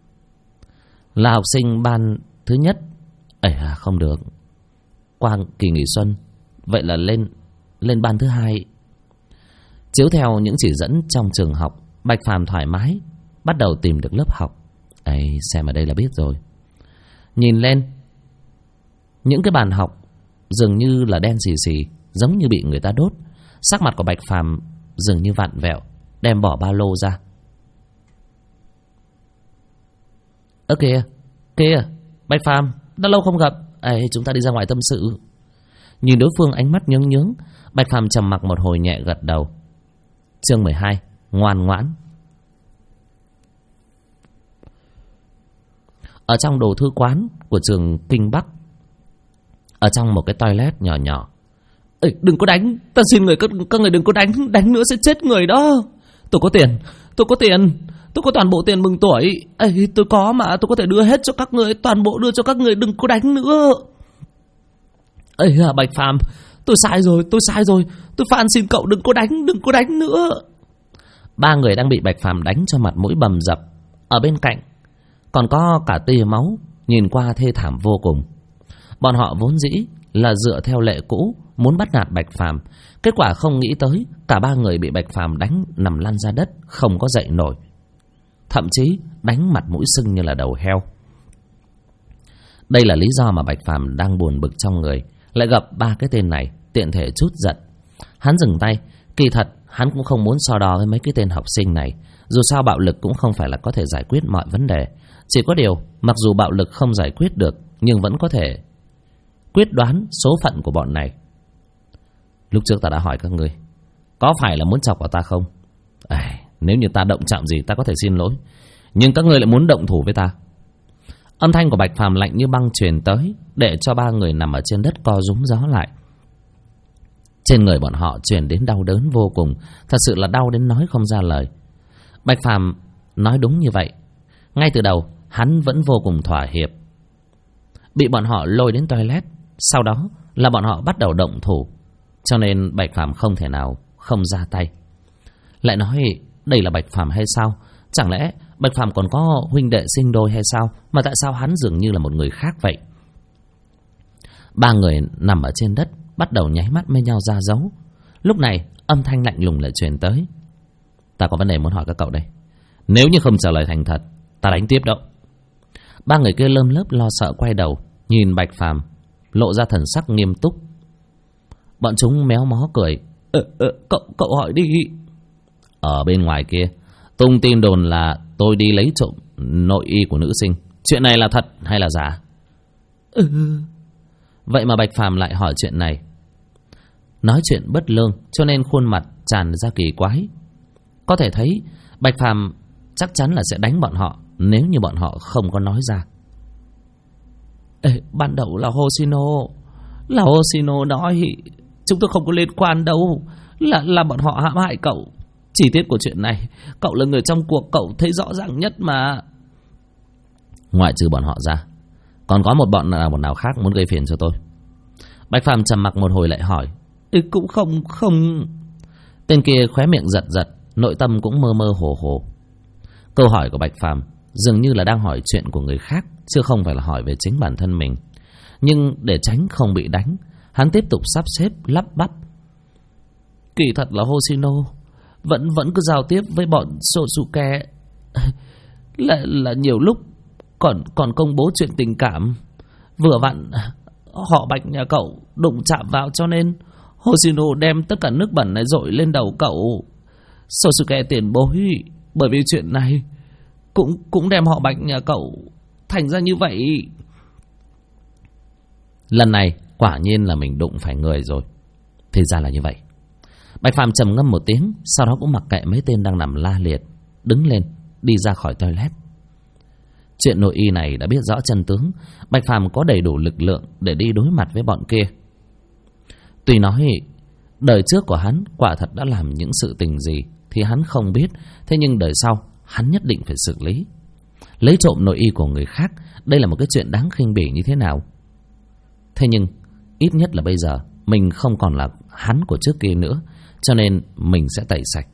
[SPEAKER 1] Là học sinh ban thứ nhất. Không được, qua kỳ nghỉ xuân, vậy là lên ban thứ hai. Chiếu theo những chỉ dẫn trong trường học, Bạch Phàm thoải mái bắt đầu tìm được lớp học. Xem ở đây là biết rồi. Nhìn lên, những cái bàn học dường như là đen xì xì, giống như bị người ta đốt. Sắc mặt của Bạch Phàm dường như vặn vẹo, đem bỏ ba lô ra. Kìa, Bạch Phàm, đã lâu không gặp. Chúng ta đi ra ngoài tâm sự. Nhìn đối phương ánh mắt nhướng nhướng, Bạch Phàm trầm mặc một hồi nhẹ gật đầu. Chương 12, ngoan ngoãn. Ở trong đồ thư quán của trường Kinh Bắc, ở trong một cái toilet nhỏ nhỏ. Đừng có đánh, ta xin người, các người đừng có đánh nữa sẽ chết người đó. Tôi có tiền, tôi có toàn bộ tiền mừng tuổi. Tôi có mà, tôi có thể đưa hết cho các người, toàn bộ đưa cho các người, đừng có đánh nữa. Bạch Phàm, tôi sai rồi, tôi van xin cậu đừng có đánh nữa. Ba người đang bị Bạch Phàm đánh cho mặt mũi bầm dập. Ở bên cạnh còn có cả tia máu, nhìn qua thê thảm vô cùng. Bọn họ vốn dĩ là dựa theo lệ cũ muốn bắt nạt Bạch Phàm, kết quả không nghĩ tới cả ba người bị Bạch Phàm đánh nằm lăn ra đất, không có dậy nổi, thậm chí đánh mặt mũi sưng như là đầu heo. Đây là lý do mà Bạch Phàm đang buồn bực trong người, lại gặp ba cái tên này, tiện thể chút giận. Hắn dừng tay. Kỳ thật hắn cũng không muốn so đo với mấy cái tên học sinh này. Dù sao bạo lực cũng không phải là có thể giải quyết mọi vấn đề. Chỉ có điều, mặc dù bạo lực không giải quyết được, nhưng vẫn có thể quyết đoán số phận của bọn này. Lúc trước ta đã hỏi các người, có phải là muốn chọc vào ta không? Nếu như ta động chạm gì ta có thể xin lỗi, nhưng các ngươi lại muốn động thủ với ta. Âm thanh của Bạch Phàm lạnh như băng truyền tới, để cho ba người nằm ở trên đất co rúm gió lại. Trên người bọn họ truyền đến đau đớn vô cùng, thật sự là đau đến nói không ra lời. Bạch Phàm nói đúng như vậy. Ngay từ đầu hắn vẫn vô cùng thỏa hiệp. Bị bọn họ lôi đến toilet, sau đó là bọn họ bắt đầu động thủ, cho nên Bạch Phàm không thể nào không ra tay. Lại nói đây là Bạch Phàm hay sao? Chẳng lẽ Bạch Phàm còn có huynh đệ sinh đôi hay sao? Mà tại sao hắn dường như là một người khác vậy? Ba người nằm ở trên đất bắt đầu nháy mắt với nhau ra dấu. Lúc này âm thanh lạnh lùng lại truyền tới. Ta có vấn đề muốn hỏi các cậu đây. Nếu như không trả lời thành thật, ta đánh tiếp đâu. Ba người kia lơm lớp lo sợ quay đầu nhìn Bạch Phàm, lộ ra thần sắc nghiêm túc. Bọn chúng méo mó cười. Cậu hỏi đi. Ở bên ngoài kia tung tin đồn là tôi đi lấy trộm nội y của nữ sinh. Chuyện này là thật hay là giả? Vậy mà Bạch Phàm lại hỏi chuyện này. Nói chuyện bất lương, cho nên khuôn mặt tràn ra kỳ quái. Có thể thấy Bạch Phàm chắc chắn là sẽ đánh bọn họ nếu như bọn họ không có nói ra. Ban đầu là Hoshino nói, chúng tôi không có liên quan đâu, là bọn họ hãm hại cậu. Chi tiết của chuyện này cậu là người trong cuộc, cậu thấy rõ ràng nhất mà. Ngoại trừ bọn họ ra, còn có một bọn nào khác muốn gây phiền cho tôi? Bạch Phàm trầm mặc một hồi lại hỏi. Cũng không. Tên kia khóe miệng giật giật, nội tâm cũng mơ mơ hồ hồ. Câu hỏi của Bạch Phàm dường như là đang hỏi chuyện của người khác, chứ không phải là hỏi về chính bản thân mình. Nhưng để tránh không bị đánh, hắn tiếp tục sắp xếp lắp bắp. Kỳ thật là Hoshino vẫn cứ giao tiếp với bọn Sosuke, là nhiều lúc còn công bố chuyện tình cảm. Vừa vặn họ Bạch nhà cậu đụng chạm vào, cho nên Hoshino đem tất cả nước bẩn này dội lên đầu cậu. Sosuke tiền bối bởi vì chuyện này cũng đem họ Bạch nhà cậu thành ra như vậy. Lần này quả nhiên là mình đụng phải người rồi. Thì ra là như vậy. Bạch Phàm trầm ngâm một tiếng, sau đó cũng mặc kệ mấy tên đang nằm la liệt, đứng lên đi ra khỏi toilet. Chuyện nội y này đã biết rõ chân tướng, Bạch Phàm có đầy đủ lực lượng để đi đối mặt với bọn kia. Tuy nói đời trước của hắn quả thật đã làm những sự tình gì thì hắn không biết, thế nhưng đời sau hắn nhất định phải xử lý. Lấy trộm nội y của người khác, đây là một cái chuyện đáng khinh bỉ như thế nào. Thế nhưng ít nhất là bây giờ mình không còn là hắn của trước kia nữa, cho nên mình sẽ tẩy sạch.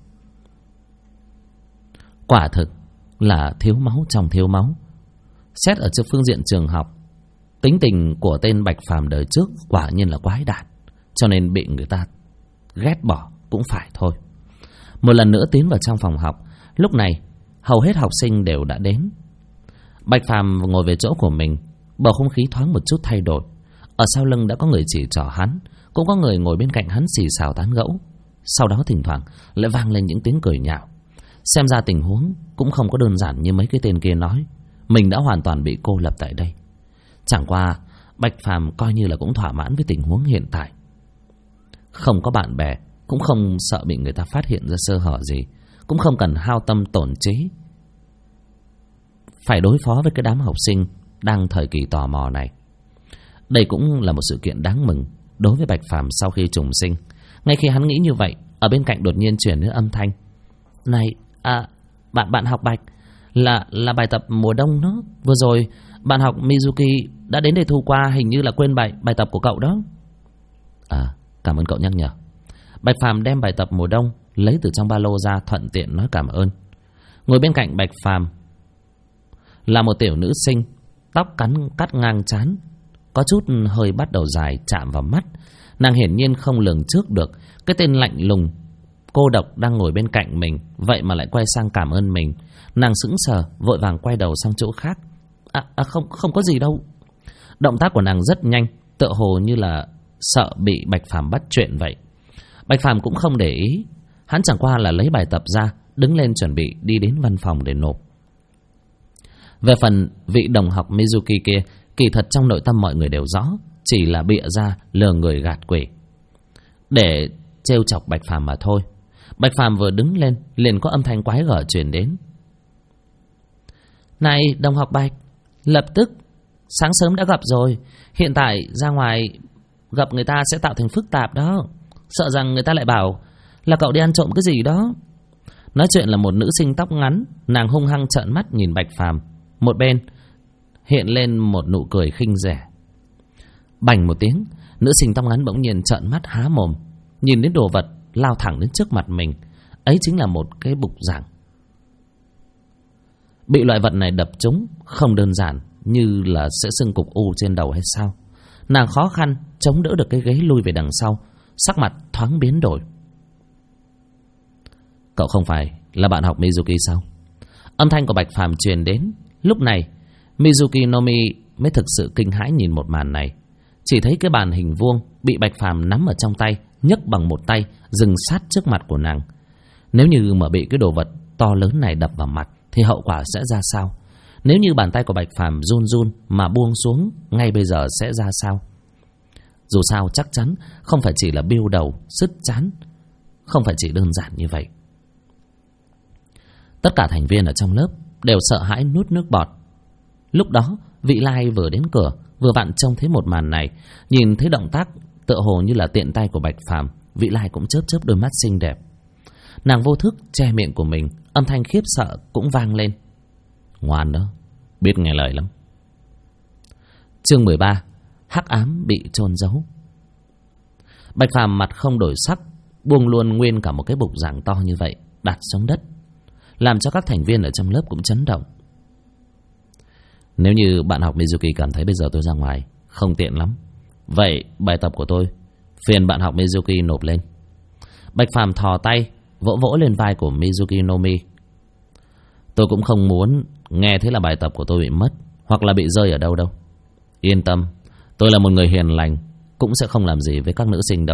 [SPEAKER 1] Quả thực là thiếu máu trong thiếu máu. Xét ở trên phương diện trường học, tính tình của tên Bạch Phàm đời trước quả nhiên là quái đản, cho nên bị người ta ghét bỏ cũng phải thôi. Một lần nữa tiến vào trong phòng học. Lúc này hầu hết học sinh đều đã đến. Bạch Phàm ngồi về chỗ của mình, bầu không khí thoáng một chút thay đổi. Ở sau lưng đã có người chỉ trỏ hắn, cũng có người ngồi bên cạnh hắn xì xào tán gẫu. Sau đó thỉnh thoảng lại vang lên những tiếng cười nhạo. Xem ra tình huống cũng không có đơn giản như mấy cái tên kia nói. Mình đã hoàn toàn bị cô lập tại đây. Chẳng qua Bạch Phàm coi như là cũng thỏa mãn với tình huống hiện tại. Không có bạn bè, cũng không sợ bị người ta phát hiện ra sơ hở gì, cũng không cần hao tâm tổn trí phải đối phó với cái đám học sinh đang thời kỳ tò mò này. Đây cũng là một sự kiện đáng mừng đối với Bạch Phàm sau khi trùng sinh. Ngay khi hắn nghĩ như vậy, ở bên cạnh đột nhiên truyền đến âm thanh. Này, bạn học Bạch, là bài tập mùa đông đó. Vừa rồi bạn học Mizuki đã đến để thu qua, hình như là quên bài tập của cậu đó. Cảm ơn cậu nhắc nhở. Bạch Phàm đem bài tập mùa đông lấy từ trong ba lô ra, thuận tiện nói cảm ơn. Ngồi bên cạnh Bạch Phàm là một tiểu nữ sinh, tóc cắt ngang trán, có chút hơi bắt đầu dài chạm vào mắt. Nàng hiển nhiên không lường trước được cái tên lạnh lùng cô độc đang ngồi bên cạnh mình, vậy mà lại quay sang cảm ơn mình. Nàng sững sờ, vội vàng quay đầu sang chỗ khác. Không có gì đâu. Động tác của nàng rất nhanh, tựa hồ như là sợ bị Bạch Phàm bắt chuyện vậy. Bạch Phàm cũng không để ý, hắn chẳng qua là lấy bài tập ra, đứng lên chuẩn bị đi đến văn phòng để nộp. Về phần vị đồng học Mizuki kia, kỳ thật trong nội tâm mọi người đều rõ, chỉ là bịa ra lừa người gạt quỷ để trêu chọc Bạch Phàm mà thôi. Bạch Phàm vừa đứng lên, liền có âm thanh quái gở truyền đến. Này đồng học Bạch, Lập tức, sáng sớm đã gặp rồi, hiện tại ra ngoài gặp người ta sẽ tạo thành phức tạp đó. Sợ rằng người ta lại bảo là cậu đi ăn trộm cái gì đó. Nói chuyện là một nữ sinh tóc ngắn. Nàng hung hăng trợn mắt nhìn Bạch Phàm. Một bên hiện lên một nụ cười khinh rẻ. Bành một tiếng, nữ sinh tóc ngắn bỗng nhiên trợn mắt há mồm, nhìn đến đồ vật lao thẳng đến trước mặt mình. Ấy chính là một cái bục giảng. Bị loại vật này đập trúng không đơn giản như là sẽ sưng cục u trên đầu hay sao. Nàng khó khăn chống đỡ được cái ghế lui về đằng sau, sắc mặt thoáng biến đổi. Cậu không phải là bạn học Mizuki sao? Âm thanh của Bạch Phàm truyền đến. Lúc này Mizuki Nomi mới thực sự kinh hãi nhìn một màn này. Chỉ thấy cái bàn hình vuông bị Bạch Phàm nắm ở trong tay, nhấc bằng một tay dừng sát trước mặt của nàng. Nếu như mà bị cái đồ vật to lớn này đập vào mặt thì hậu quả sẽ ra sao? Nếu như bàn tay của Bạch Phàm run run mà buông xuống ngay bây giờ sẽ ra sao? Dù sao chắc chắn không phải chỉ là biêu đầu, sứt chán, không phải chỉ đơn giản như vậy. Tất cả thành viên ở trong lớp đều sợ hãi nuốt nước bọt. Lúc đó Vị Lai vừa đến cửa, vừa vặn trông thấy một màn này. Nhìn thấy động tác tựa hồ như là tiện tay của Bạch Phàm, Vị Lai cũng chớp chớp đôi mắt xinh đẹp. Nàng vô thức che miệng của mình, âm thanh khiếp sợ cũng vang lên. Ngoan đó, biết nghe lời lắm. Chương 13. Hắc ám bị chôn giấu. Bạch Phàm mặt không đổi sắc, buông luôn nguyên cả một cái bục giảng to như vậy đặt xuống đất, làm cho các thành viên ở trong lớp cũng chấn động. Nếu như bạn học Mizuki cảm thấy bây giờ tôi ra ngoài không tiện lắm, vậy bài tập của tôi phiền bạn học Mizuki nộp lên. Bạch Phàm thò tay vỗ vỗ lên vai của Mizuki Nomi. Tôi cũng không muốn nghe thấy là bài tập của tôi bị mất hoặc là bị rơi ở đâu đâu. Yên tâm, tôi là một người hiền lành, cũng sẽ không làm gì với các nữ sinh đâu.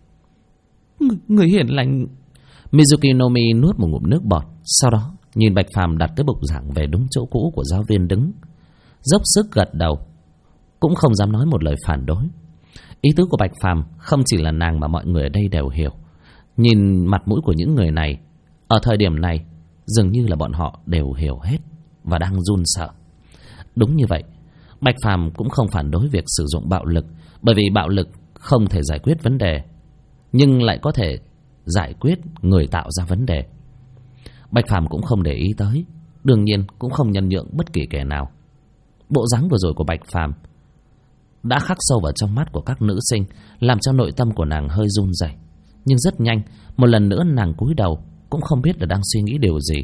[SPEAKER 1] Người hiền lành? Mizuki Nomi nuốt một ngụm nước bọt, sau đó nhìn Bạch Phàm đặt cái bục giảng về đúng chỗ cũ của giáo viên đứng, dốc sức gật đầu, cũng không dám nói một lời phản đối. Ý tứ của Bạch Phàm không chỉ là nàng mà mọi người ở đây đều hiểu. Nhìn mặt mũi của những người này ở thời điểm này, dường như là bọn họ đều hiểu hết và đang run sợ. Đúng như vậy, Bạch Phàm cũng không phản đối việc sử dụng bạo lực, bởi vì bạo lực không thể giải quyết vấn đề, nhưng lại có thể giải quyết người tạo ra vấn đề. Bạch Phàm cũng không để ý tới, đương nhiên cũng không nhân nhượng bất kỳ kẻ nào. Bộ dáng vừa rồi của Bạch Phàm đã khắc sâu vào trong mắt của các nữ sinh, làm cho nội tâm của nàng hơi run rẩy. Nhưng rất nhanh, một lần nữa nàng cúi đầu, cũng không biết là đang suy nghĩ điều gì.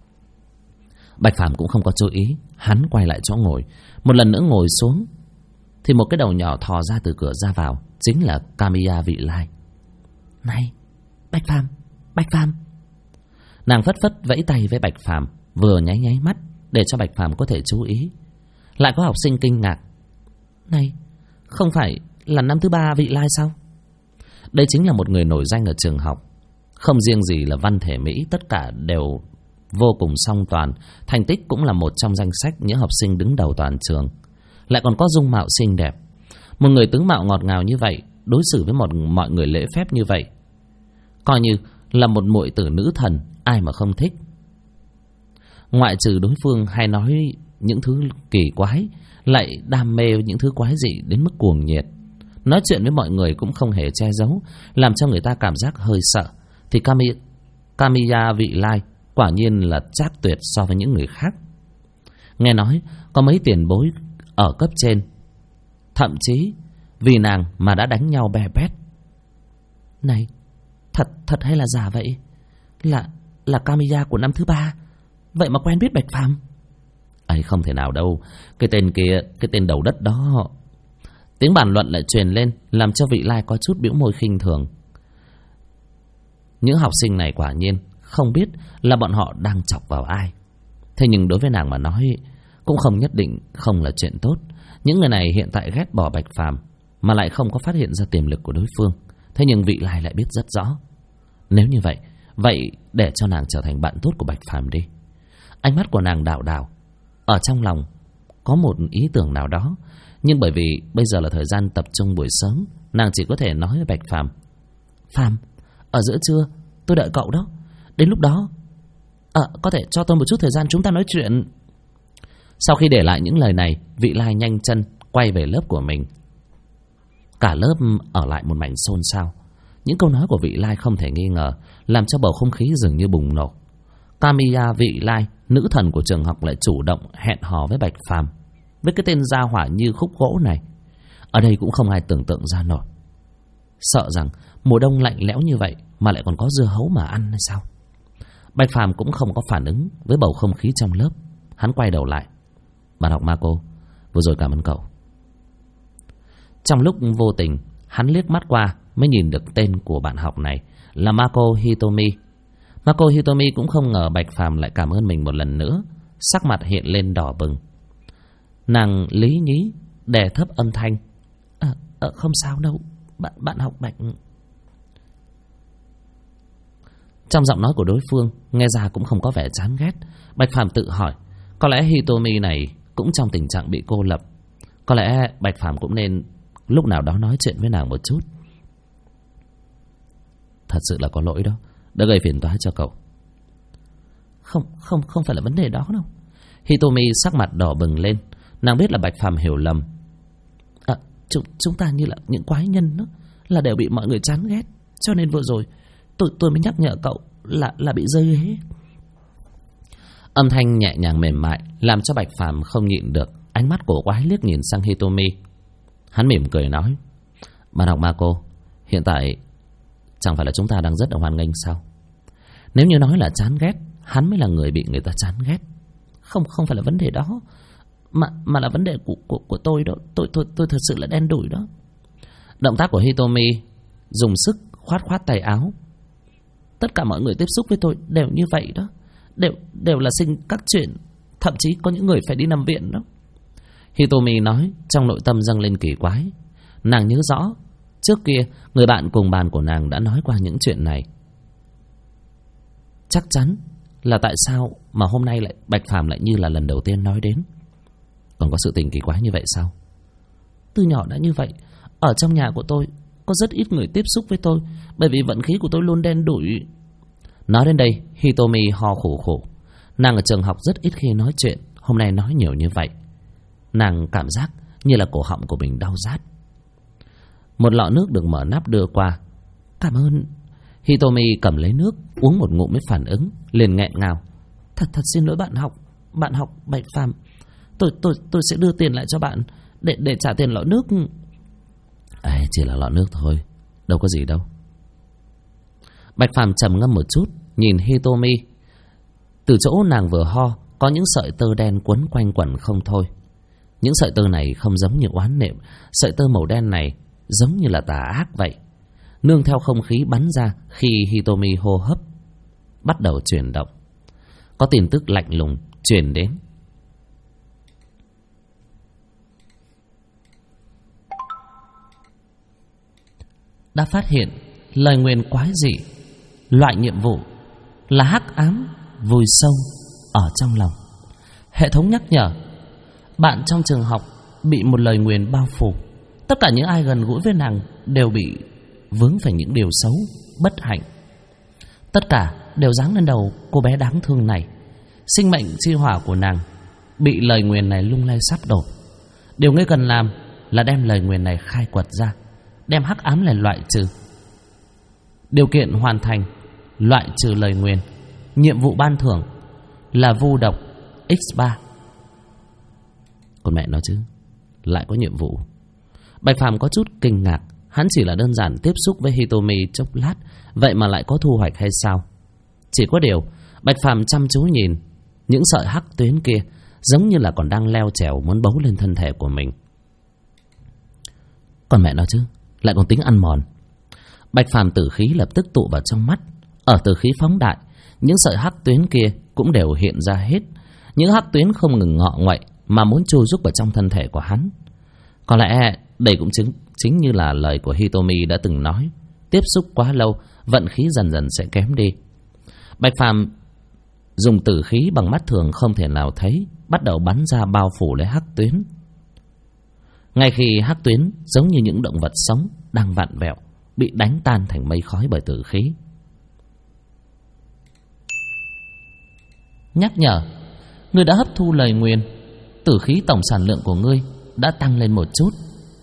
[SPEAKER 1] Bạch Phàm cũng không có chú ý, hắn quay lại chỗ ngồi, một lần nữa ngồi xuống, thì một cái đầu nhỏ thò ra từ cửa ra vào, chính là Kamiya Vị Lai. Này, Bạch Phàm, Bạch Phàm. Nàng phất phất vẫy tay với Bạch Phàm, vừa nháy nháy mắt để cho Bạch Phàm có thể chú ý. Lại có học sinh kinh ngạc. Này, không phải là năm thứ 3 Vị Lai sao? Đây chính là một người nổi danh ở trường học. Không riêng gì là văn thể Mỹ, tất cả đều vô cùng song toàn. Thành tích cũng là một trong danh sách những học sinh đứng đầu toàn trường. Lại còn có dung mạo xinh đẹp. Một người tướng mạo ngọt ngào như vậy, đối xử với mọi người lễ phép như vậy, coi như là một muội tử nữ thần, ai mà không thích. Ngoại trừ đối phương hay nói những thứ kỳ quái, lại đam mê những thứ quái dị đến mức cuồng nhiệt. Nói chuyện với mọi người cũng không hề che giấu, làm cho người ta cảm giác hơi sợ. Thì Kamiya Vị Lai quả nhiên là trác tuyệt so với những người khác. Nghe nói có mấy tiền bối ở cấp trên thậm chí vì nàng mà đã đánh nhau bè bét. Này, thật hay là giả vậy? Là Kamiya của năm thứ 3, vậy mà quen biết Bạch Phàm? Ấy không thể nào đâu, cái tên kia, cái tên đầu đất đó. Tiếng bàn luận lại truyền lên, làm cho Vị Lai có chút bĩu môi khinh thường. Những học sinh này quả nhiên không biết là bọn họ đang chọc vào ai. Thế nhưng đối với nàng mà nói, cũng không nhất định không là chuyện tốt. Những người này hiện tại ghét bỏ Bạch Phàm mà lại không có phát hiện ra tiềm lực của đối phương. Thế nhưng Vị Lai lại biết rất rõ. Nếu như vậy, để cho nàng trở thành bạn tốt của Bạch Phàm đi. Ánh mắt của nàng đảo đảo, ở trong lòng có một ý tưởng nào đó. Nhưng bởi vì bây giờ là thời gian tập trung buổi sớm, nàng chỉ có thể nói với Bạch Phàm: Phàm, ở giữa trưa tôi đợi cậu đó. Đến lúc đó có thể cho tôi một chút thời gian chúng ta nói chuyện. Sau khi để lại những lời này, vị lai nhanh chân quay về lớp của mình. Cả lớp ở lại một mảnh xôn xao. Những câu nói của vị lai không thể nghi ngờ làm cho bầu không khí dường như bùng nổ. Kamiya vị lai, nữ thần của trường học, lại chủ động hẹn hò với Bạch Phàm. Với cái tên gia hỏa như khúc gỗ này, ở đây cũng không ai tưởng tượng ra nổi. Sợ rằng mùa đông lạnh lẽo như vậy mà lại còn có dưa hấu mà ăn hay sao? Bạch Phàm cũng không có phản ứng với bầu không khí trong lớp. Hắn quay đầu lại. Bạn học Mako, vừa rồi cảm ơn cậu. Trong lúc vô tình, hắn liếc mắt qua mới nhìn được tên của bạn học này là Mako Hitomi. Mako Hitomi cũng không ngờ Bạch Phàm lại cảm ơn mình một lần nữa. Sắc mặt hiện lên đỏ bừng. Nàng lý nhí đè thấp âm thanh. Không sao đâu, bạn học Bạch. Trong giọng nói của đối phương nghe ra cũng không có vẻ chán ghét. Bạch Phàm tự hỏi, có lẽ Hitomi này cũng trong tình trạng bị cô lập. Có lẽ Bạch Phàm cũng nên lúc nào đó nói chuyện với nàng một chút. Thật sự là có lỗi đó, đã gây phiền toái cho cậu. Không phải là vấn đề đó đâu. Hitomi sắc mặt đỏ bừng lên. Nàng biết là Bạch Phàm hiểu lầm. Chúng ta như là những quái nhân đó, là đều bị mọi người chán ghét. Cho nên vừa rồi tôi mới nhắc nhở cậu là bị rơi ghế. Âm thanh nhẹ nhàng mềm mại làm cho Bạch Phàm không nhịn được ánh mắt cổ quái liếc nhìn sang Hitomi. Hắn mỉm cười nói, bạn học Mako, hiện tại chẳng phải là chúng ta đang rất là hoan nghênh sao? Nếu như nói là chán ghét, hắn mới là người bị người ta chán ghét. Không phải là vấn đề đó, mà là vấn đề của tôi đó. Tôi thật sự là đen đủi đó. Động tác của Hitomi dùng sức khoát tay áo. Tất cả mọi người tiếp xúc với tôi đều như vậy đó, đều là sinh các chuyện, thậm chí có những người phải đi nằm viện đó. Hitomi nói, trong nội tâm dâng lên kỳ quái. Nàng nhớ rõ trước kia người bạn cùng bàn của nàng đã nói qua những chuyện này. Chắc chắn là tại sao mà hôm nay lại Bạch Phàm lại như là lần đầu tiên nói đến. Còn có sự tình kỳ quái như vậy sao? Từ nhỏ đã như vậy. Ở trong nhà của tôi có rất ít người tiếp xúc với tôi, bởi vì vận khí của tôi luôn đen đủi. Nói đến đây, Hitomi ho khổ khổ. Nàng ở trường học rất ít khi nói chuyện, hôm nay nói nhiều như vậy. Nàng cảm giác như là cổ họng của mình đau rát. Một lọ nước được mở nắp đưa qua. Cảm ơn. Hitomi cầm lấy nước, uống một ngụm mới phản ứng, liền nghẹn ngào. Thật xin lỗi bạn học Bạch Phàm. Tôi sẽ đưa tiền lại cho bạn để trả tiền lọ nước. Chỉ là lọ nước thôi, đâu có gì đâu. Bạch Phàm trầm ngâm một chút, nhìn Hitomi. Từ chỗ nàng vừa ho, có những sợi tơ đen quấn quanh quẩn không thôi. Những sợi tơ này không giống như oán niệm. Sợi tơ màu đen này giống như là tà ác vậy, nương theo không khí bắn ra khi Hitomi hô hấp bắt đầu chuyển động. Có tin tức lạnh lùng truyền đến. Đã phát hiện lời nguyền quái dị. Loại nhiệm vụ là hắc ám vùi sâu ở trong lòng. Hệ thống nhắc nhở bạn trong trường học bị một lời nguyền bao phủ. Tất cả những ai gần gũi với nàng đều bị vướng phải những điều xấu, bất hạnh. Tất cả đều giáng lên đầu cô bé đáng thương này. Sinh mệnh chi hỏa của nàng bị lời nguyền này lung lay sắp đổ. Điều ngươi cần làm là đem lời nguyền này khai quật ra, đem hắc ám này loại trừ. Điều kiện hoàn thành loại trừ lời nguyền. Nhiệm vụ ban thưởng là vu độc X3. Con mẹ nó chứ, lại có nhiệm vụ. Bạch Phàm có chút kinh ngạc. Hắn chỉ là đơn giản tiếp xúc với Hitomi chốc lát, vậy mà lại có thu hoạch hay sao? Chỉ có điều Bạch Phàm chăm chú nhìn những sợi hắc tuyến kia, giống như là còn đang leo trèo muốn bấu lên thân thể của mình. Con mẹ nó chứ, lại còn tính ăn mòn. Bạch Phàm tử khí lập tức tụ vào trong mắt. Ở tử khí phóng đại, những sợi hắc tuyến kia cũng đều hiện ra hết. Những hắc tuyến không ngừng ngọ nguậy mà muốn chui rúc vào trong thân thể của hắn. Có lẽ đây cũng chính như là lời của Hitomi đã từng nói, tiếp xúc quá lâu, vận khí dần dần sẽ kém đi. Bạch Phàm dùng tử khí bằng mắt thường không thể nào thấy, bắt đầu bắn ra bao phủ lấy hắc tuyến. Ngay khi hắc tuyến giống như những động vật sống đang vặn vẹo, bị đánh tan thành mây khói bởi tử khí. Nhắc nhở, người đã hấp thu lời nguyền, tử khí tổng sản lượng của ngươi đã tăng lên một chút.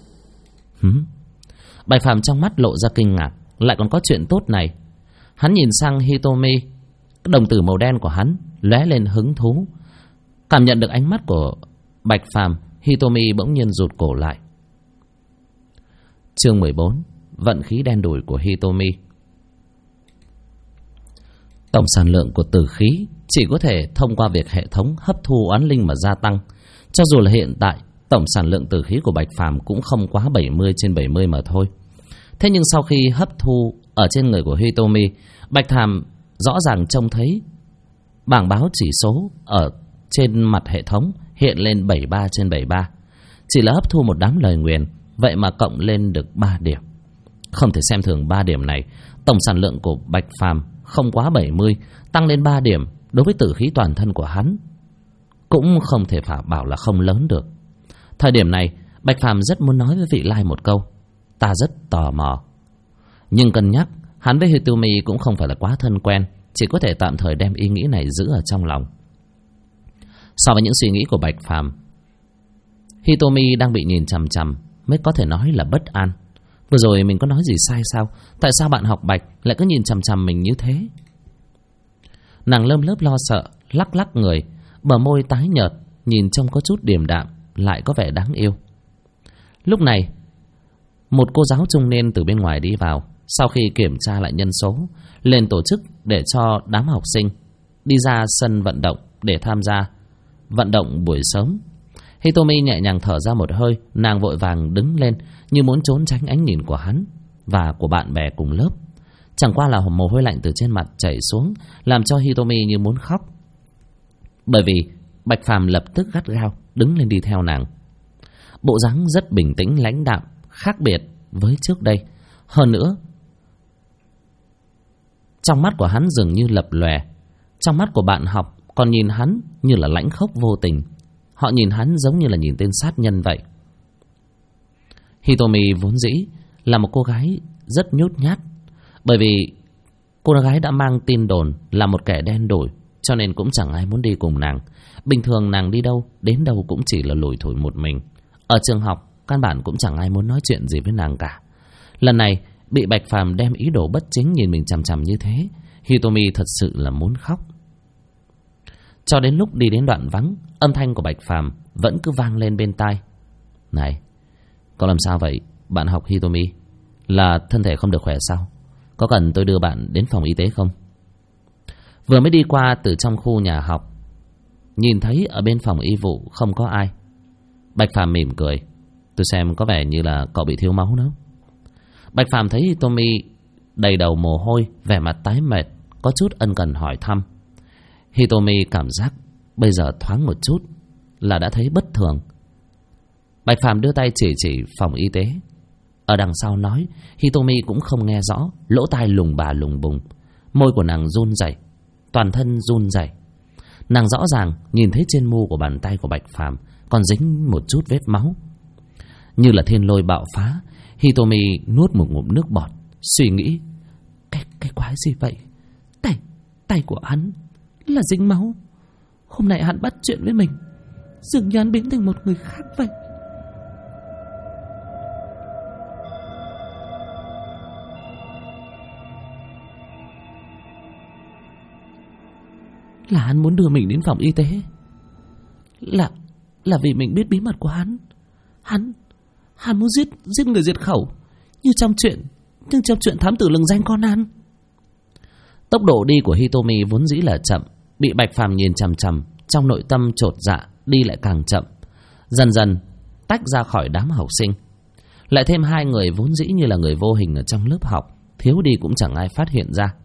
[SPEAKER 1] Bạch Phàm trong mắt lộ ra kinh ngạc, lại còn có chuyện tốt này. Hắn nhìn sang Hitomi, cái đồng tử màu đen của hắn lóe lên hứng thú. Cảm nhận được ánh mắt của Bạch Phàm, Hitomi bỗng nhiên rụt cổ lại. Chương 14: Vận khí đen đủi của Hitomi. Tổng sản lượng của tử khí chỉ có thể thông qua việc hệ thống hấp thu oán linh mà gia tăng. Cho dù là hiện tại, tổng sản lượng tử khí của Bạch Phàm cũng không quá 70/70 mà thôi. Thế nhưng sau khi hấp thu ở trên người của Hitomi, Bạch Phàm rõ ràng trông thấy bảng báo chỉ số ở trên mặt hệ thống hiện lên 73/73. Chỉ là hấp thu một đám lời nguyền, vậy mà cộng lên được 3 điểm. Không thể xem thường 3 điểm này. Tổng sản lượng của Bạch Phàm không quá 70, tăng lên 3 điểm đối với tử khí toàn thân của hắn cũng không thể phải bảo là không lớn được. Thời điểm này, Bạch Phàm rất muốn nói với vị lai một câu: ta rất tò mò. Nhưng cân nhắc, hắn với Hitomi cũng không phải là quá thân quen, chỉ có thể tạm thời đem ý nghĩ này giữ ở trong lòng. So với những suy nghĩ của Bạch Phàm, Hitomi đang bị nhìn chằm chằm mới có thể nói là bất an. Vừa rồi mình có nói gì sai sao? Tại sao bạn học Bạch lại cứ nhìn chằm chằm mình như thế? Nàng lơm lớp lo sợ, lắc lắc người, bờ môi tái nhợt, nhìn trông có chút điềm đạm, lại có vẻ đáng yêu. Lúc này, một cô giáo trung niên từ bên ngoài đi vào. Sau khi kiểm tra lại nhân số, lên tổ chức để cho đám học sinh đi ra sân vận động để tham gia vận động buổi sớm. Hitomi nhẹ nhàng thở ra một hơi, nàng vội vàng đứng lên như muốn trốn tránh ánh nhìn của hắn và của bạn bè cùng lớp. Chẳng qua là mồ hôi lạnh từ trên mặt chảy xuống, làm cho Hitomi như muốn khóc. Bởi vì Bạch Phàm lập tức gắt gao đứng lên đi theo nàng. Bộ dáng rất bình tĩnh lãnh đạm, khác biệt với trước đây. Hơn nữa, trong mắt của hắn dường như lập lòe. Trong mắt của bạn học còn nhìn hắn như là lãnh khốc vô tình. Họ nhìn hắn giống như là nhìn tên sát nhân vậy. Hitomi vốn dĩ là một cô gái rất nhút nhát. Bởi vì cô gái đã mang tin đồn là một kẻ đen đủi, cho nên cũng chẳng ai muốn đi cùng nàng. Bình thường nàng đi đâu, đến đâu cũng chỉ là lủi thủi một mình. Ở trường học, căn bản cũng chẳng ai muốn nói chuyện gì với nàng cả. Lần này, bị Bạch Phàm đem ý đồ bất chính nhìn mình chằm chằm như thế, Hitomi thật sự là muốn khóc. Cho đến lúc đi đến đoạn vắng, âm thanh của Bạch Phàm vẫn cứ vang lên bên tai. Này, có làm sao vậy, bạn học Hitomi? Là thân thể không được khỏe sao? Có cần tôi đưa bạn đến phòng y tế không? Vừa mới đi qua từ trong khu nhà học, nhìn thấy ở bên phòng y vụ không có ai. Bạch Phàm mỉm cười. Tôi xem có vẻ như là cậu bị thiếu máu nữa. Bạch Phàm thấy Hitomi đầy đầu mồ hôi, vẻ mặt tái mệt, có chút ân cần hỏi thăm. Hitomi cảm giác bây giờ thoáng một chút là đã thấy bất thường. Bạch Phàm đưa tay chỉ phòng y tế. Ở đằng sau nói, Hitomi cũng không nghe rõ, lỗ tai lùng bà lùng bùng, môi của nàng run rẩy, toàn thân run rẩy. Nàng rõ ràng nhìn thấy trên mu của bàn tay của Bạch Phàm còn dính một chút vết máu. Như là thiên lôi bạo phá, Hitomi nuốt một ngụm nước bọt, suy nghĩ, cái quái gì vậy? Tay của hắn là dính máu. Hôm nay hắn bắt chuyện với mình, dường như hắn biến thành một người khác vậy. Là hắn muốn đưa mình đến phòng y tế. Là vì mình biết bí mật của hắn. Hắn muốn giết người diệt khẩu, như trong chuyện thám tử lừng danh Conan. Tốc độ đi của Hitomi vốn dĩ là chậm, bị Bạch Phàm nhìn chằm chằm, trong nội tâm chột dạ, đi lại càng chậm. Dần dần tách ra khỏi đám học sinh. Lại thêm hai người vốn dĩ như là người vô hình ở trong lớp học, thiếu đi cũng chẳng ai phát hiện ra.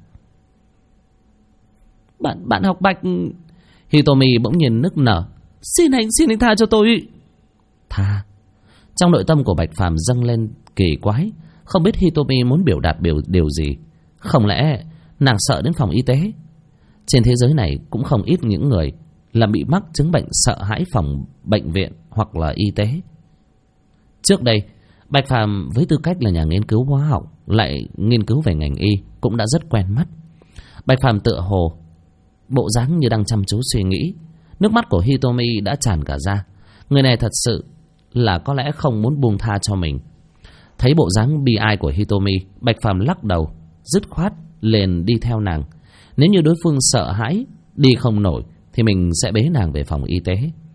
[SPEAKER 1] Bạn học Bạch. Hitomi bỗng nhiên nức nở. Xin anh tha cho tôi. Tha? Trong nội tâm của Bạch Phàm dâng lên kỳ quái, không biết Hitomi muốn biểu đạt điều gì. Không lẽ nàng sợ đến phòng y tế? Trên thế giới này cũng không ít những người là bị mắc chứng bệnh sợ hãi phòng bệnh viện hoặc là y tế. Trước đây, Bạch Phàm với tư cách là nhà nghiên cứu hóa học, lại nghiên cứu về ngành y, cũng đã rất quen mắt. Bạch Phàm tựa hồ bộ dáng như đang chăm chú suy nghĩ. Nước mắt của Hitomi đã tràn cả ra. Người này thật sự là có lẽ không muốn buông tha cho mình. Thấy bộ dáng bi ai của Hitomi, Bạch Phàm lắc đầu, dứt khoát liền đi theo nàng. Nếu như đối phương sợ hãi, đi không nổi, thì mình sẽ bế nàng về phòng y tế.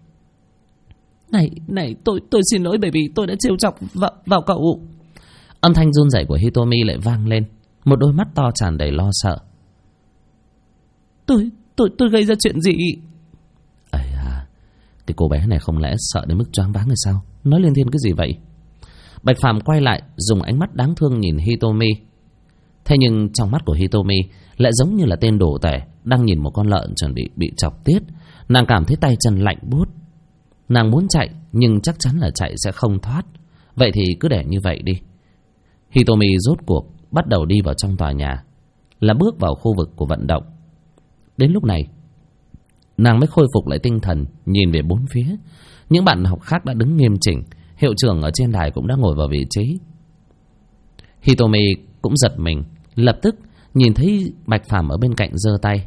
[SPEAKER 1] Này, tôi xin lỗi bởi vì tôi đã trêu chọc vào cậu. Âm thanh run rẩy của Hitomi lại vang lên, một đôi mắt to tràn đầy lo sợ. Tôi gây ra chuyện gì? Ây à, cái cô bé này không lẽ sợ đến mức choáng váng hay sao? Nói liên thiên cái gì vậy? Bạch Phàm quay lại, dùng ánh mắt đáng thương nhìn Hitomi. Thế nhưng trong mắt của Hitomi lại giống như là tên đồ tể đang nhìn một con lợn chuẩn bị chọc tiết. Nàng cảm thấy tay chân lạnh buốt. Nàng muốn chạy nhưng chắc chắn là chạy sẽ không thoát. Vậy thì cứ để như vậy đi. Hitomi rốt cuộc bắt đầu đi vào trong tòa nhà, là bước vào khu vực của vận động. Đến lúc này nàng mới khôi phục lại tinh thần, nhìn về bốn phía. Những bạn học khác đã đứng nghiêm chỉnh, hiệu trưởng ở trên đài cũng đã ngồi vào vị trí. Hitomi cũng giật mình, lập tức nhìn thấy Bạch Phàm ở bên cạnh giơ tay.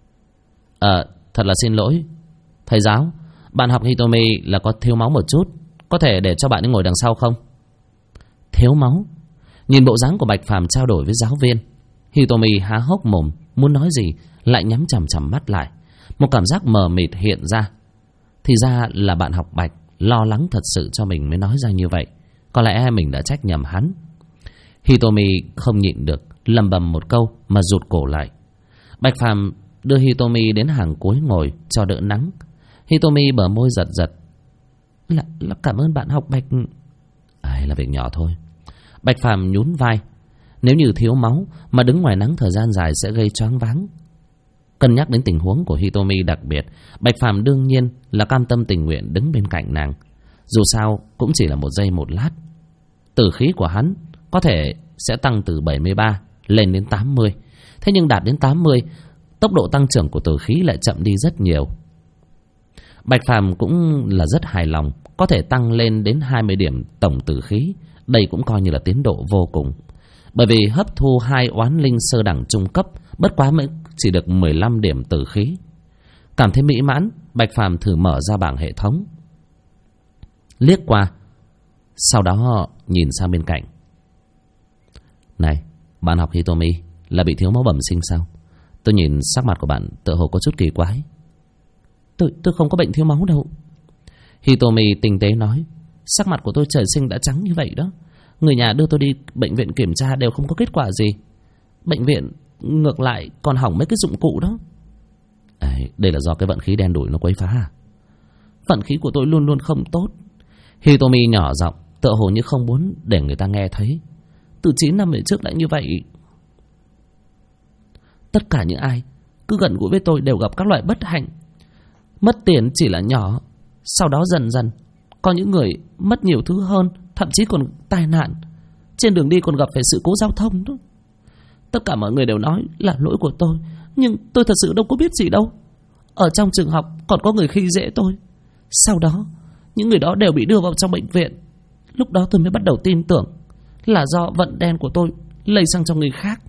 [SPEAKER 1] Thật là xin lỗi thầy giáo, bạn học Hitomi là có thiếu máu một chút, có thể để cho bạn ấy ngồi đằng sau không? Thiếu máu? Nhìn bộ dáng của Bạch Phàm trao đổi với giáo viên, Hitomi há hốc mồm muốn nói gì, lại nhắm chằm chằm mắt lại. Một cảm giác mờ mịt hiện ra. Thì ra là bạn học Bạch lo lắng thật sự cho mình mới nói ra như vậy. Có lẽ mình đã trách nhầm hắn. Hitomi không nhịn được, lầm bầm một câu mà rụt cổ lại. Bạch Phàm đưa Hitomi đến hàng cuối ngồi cho đỡ nắng. Hitomi bờ môi giật giật. Là cảm ơn bạn học Bạch. Là việc nhỏ thôi. Bạch Phàm nhún vai. Nếu như thiếu máu mà đứng ngoài nắng thời gian dài sẽ gây choáng váng. Cân nhắc đến tình huống của Hitomi đặc biệt, Bạch Phàm đương nhiên là cam tâm tình nguyện đứng bên cạnh nàng. Dù sao cũng chỉ là một giây một lát. Tử khí của hắn có thể sẽ tăng từ 73 lên đến 80. Thế nhưng đạt đến 80, tốc độ tăng trưởng của tử khí lại chậm đi rất nhiều. Bạch Phàm cũng là rất hài lòng, có thể tăng lên đến 20 điểm tổng tử khí. Đây cũng coi như là tiến độ vô cùng. Bởi vì hấp thu 2 oán linh sơ đẳng trung cấp, bất quá mới chỉ được 15 điểm tử khí. Cảm thấy mỹ mãn, Bạch Phàm thử mở ra bảng hệ thống, liếc qua, sau đó nhìn sang bên cạnh. Này, bạn học Hitomi là bị thiếu máu bẩm sinh sao? Tôi nhìn sắc mặt của bạn tựa hồ có chút kỳ quái. Tôi không có bệnh thiếu máu đâu. Hitomi tinh tế nói. Sắc mặt của tôi trời sinh đã trắng như vậy đó. Người nhà đưa tôi đi bệnh viện kiểm tra đều không có kết quả gì. Bệnh viện ngược lại còn hỏng mấy cái dụng cụ đó. Đây là do cái vận khí đen đủi nó quấy phá à? Vận khí của tôi luôn luôn không tốt. Hitomi nhỏ giọng, tựa hồ như không muốn để người ta nghe thấy. Từ 9 năm về trước đã như vậy. Tất cả những ai cứ gần gũi với tôi đều gặp các loại bất hạnh. Mất tiền chỉ là nhỏ, sau đó dần dần có những người mất nhiều thứ hơn, thậm chí còn tai nạn. Trên đường đi còn gặp phải sự cố giao thông đó. Tất cả mọi người đều nói là lỗi của tôi, nhưng tôi thật sự đâu có biết gì đâu. Ở trong trường học còn có người khi dễ tôi. Sau đó những người đó đều bị đưa vào trong bệnh viện. Lúc đó tôi mới bắt đầu tin tưởng là do vận đen của tôi lây sang cho người khác.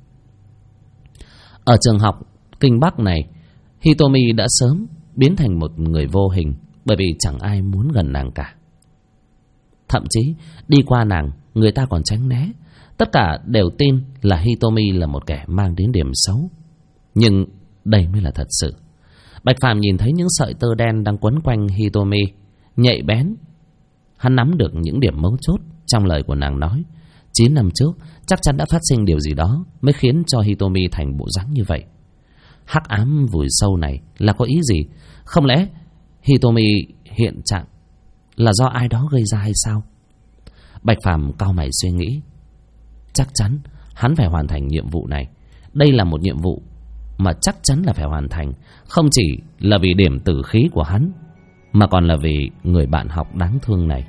[SPEAKER 1] Ở trường học Kinh Bắc này, Hitomi đã sớm biến thành một người vô hình, bởi vì chẳng ai muốn gần nàng cả. Thậm chí đi qua nàng, người ta còn tránh né. Tất cả đều tin là Hitomi là một kẻ mang đến điểm xấu. Nhưng đây mới là thật sự. Bạch Phàm nhìn thấy những sợi tơ đen đang quấn quanh Hitomi, nhạy bén. Hắn nắm được những điểm mấu chốt trong lời của nàng nói. 9 năm trước chắc chắn đã phát sinh điều gì đó mới khiến cho Hitomi thành bộ dáng như vậy. Hắc ám vùi sâu này là có ý gì? Không lẽ Hitomi hiện trạng là do ai đó gây ra hay sao? Bạch Phàm cau mày suy nghĩ. Chắc chắn hắn phải hoàn thành nhiệm vụ này. Đây là một nhiệm vụ mà chắc chắn là phải hoàn thành. Không chỉ là vì điểm tử khí của hắn, mà còn là vì người bạn học đáng thương này.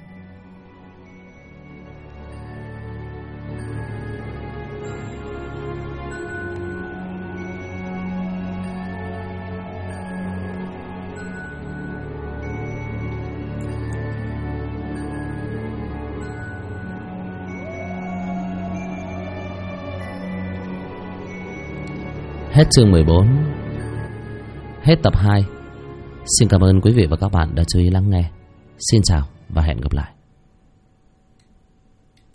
[SPEAKER 1] Hết chương 14. Hết tập 2. Xin cảm ơn quý vị và các bạn đã chú ý lắng nghe. Xin chào và hẹn gặp lại.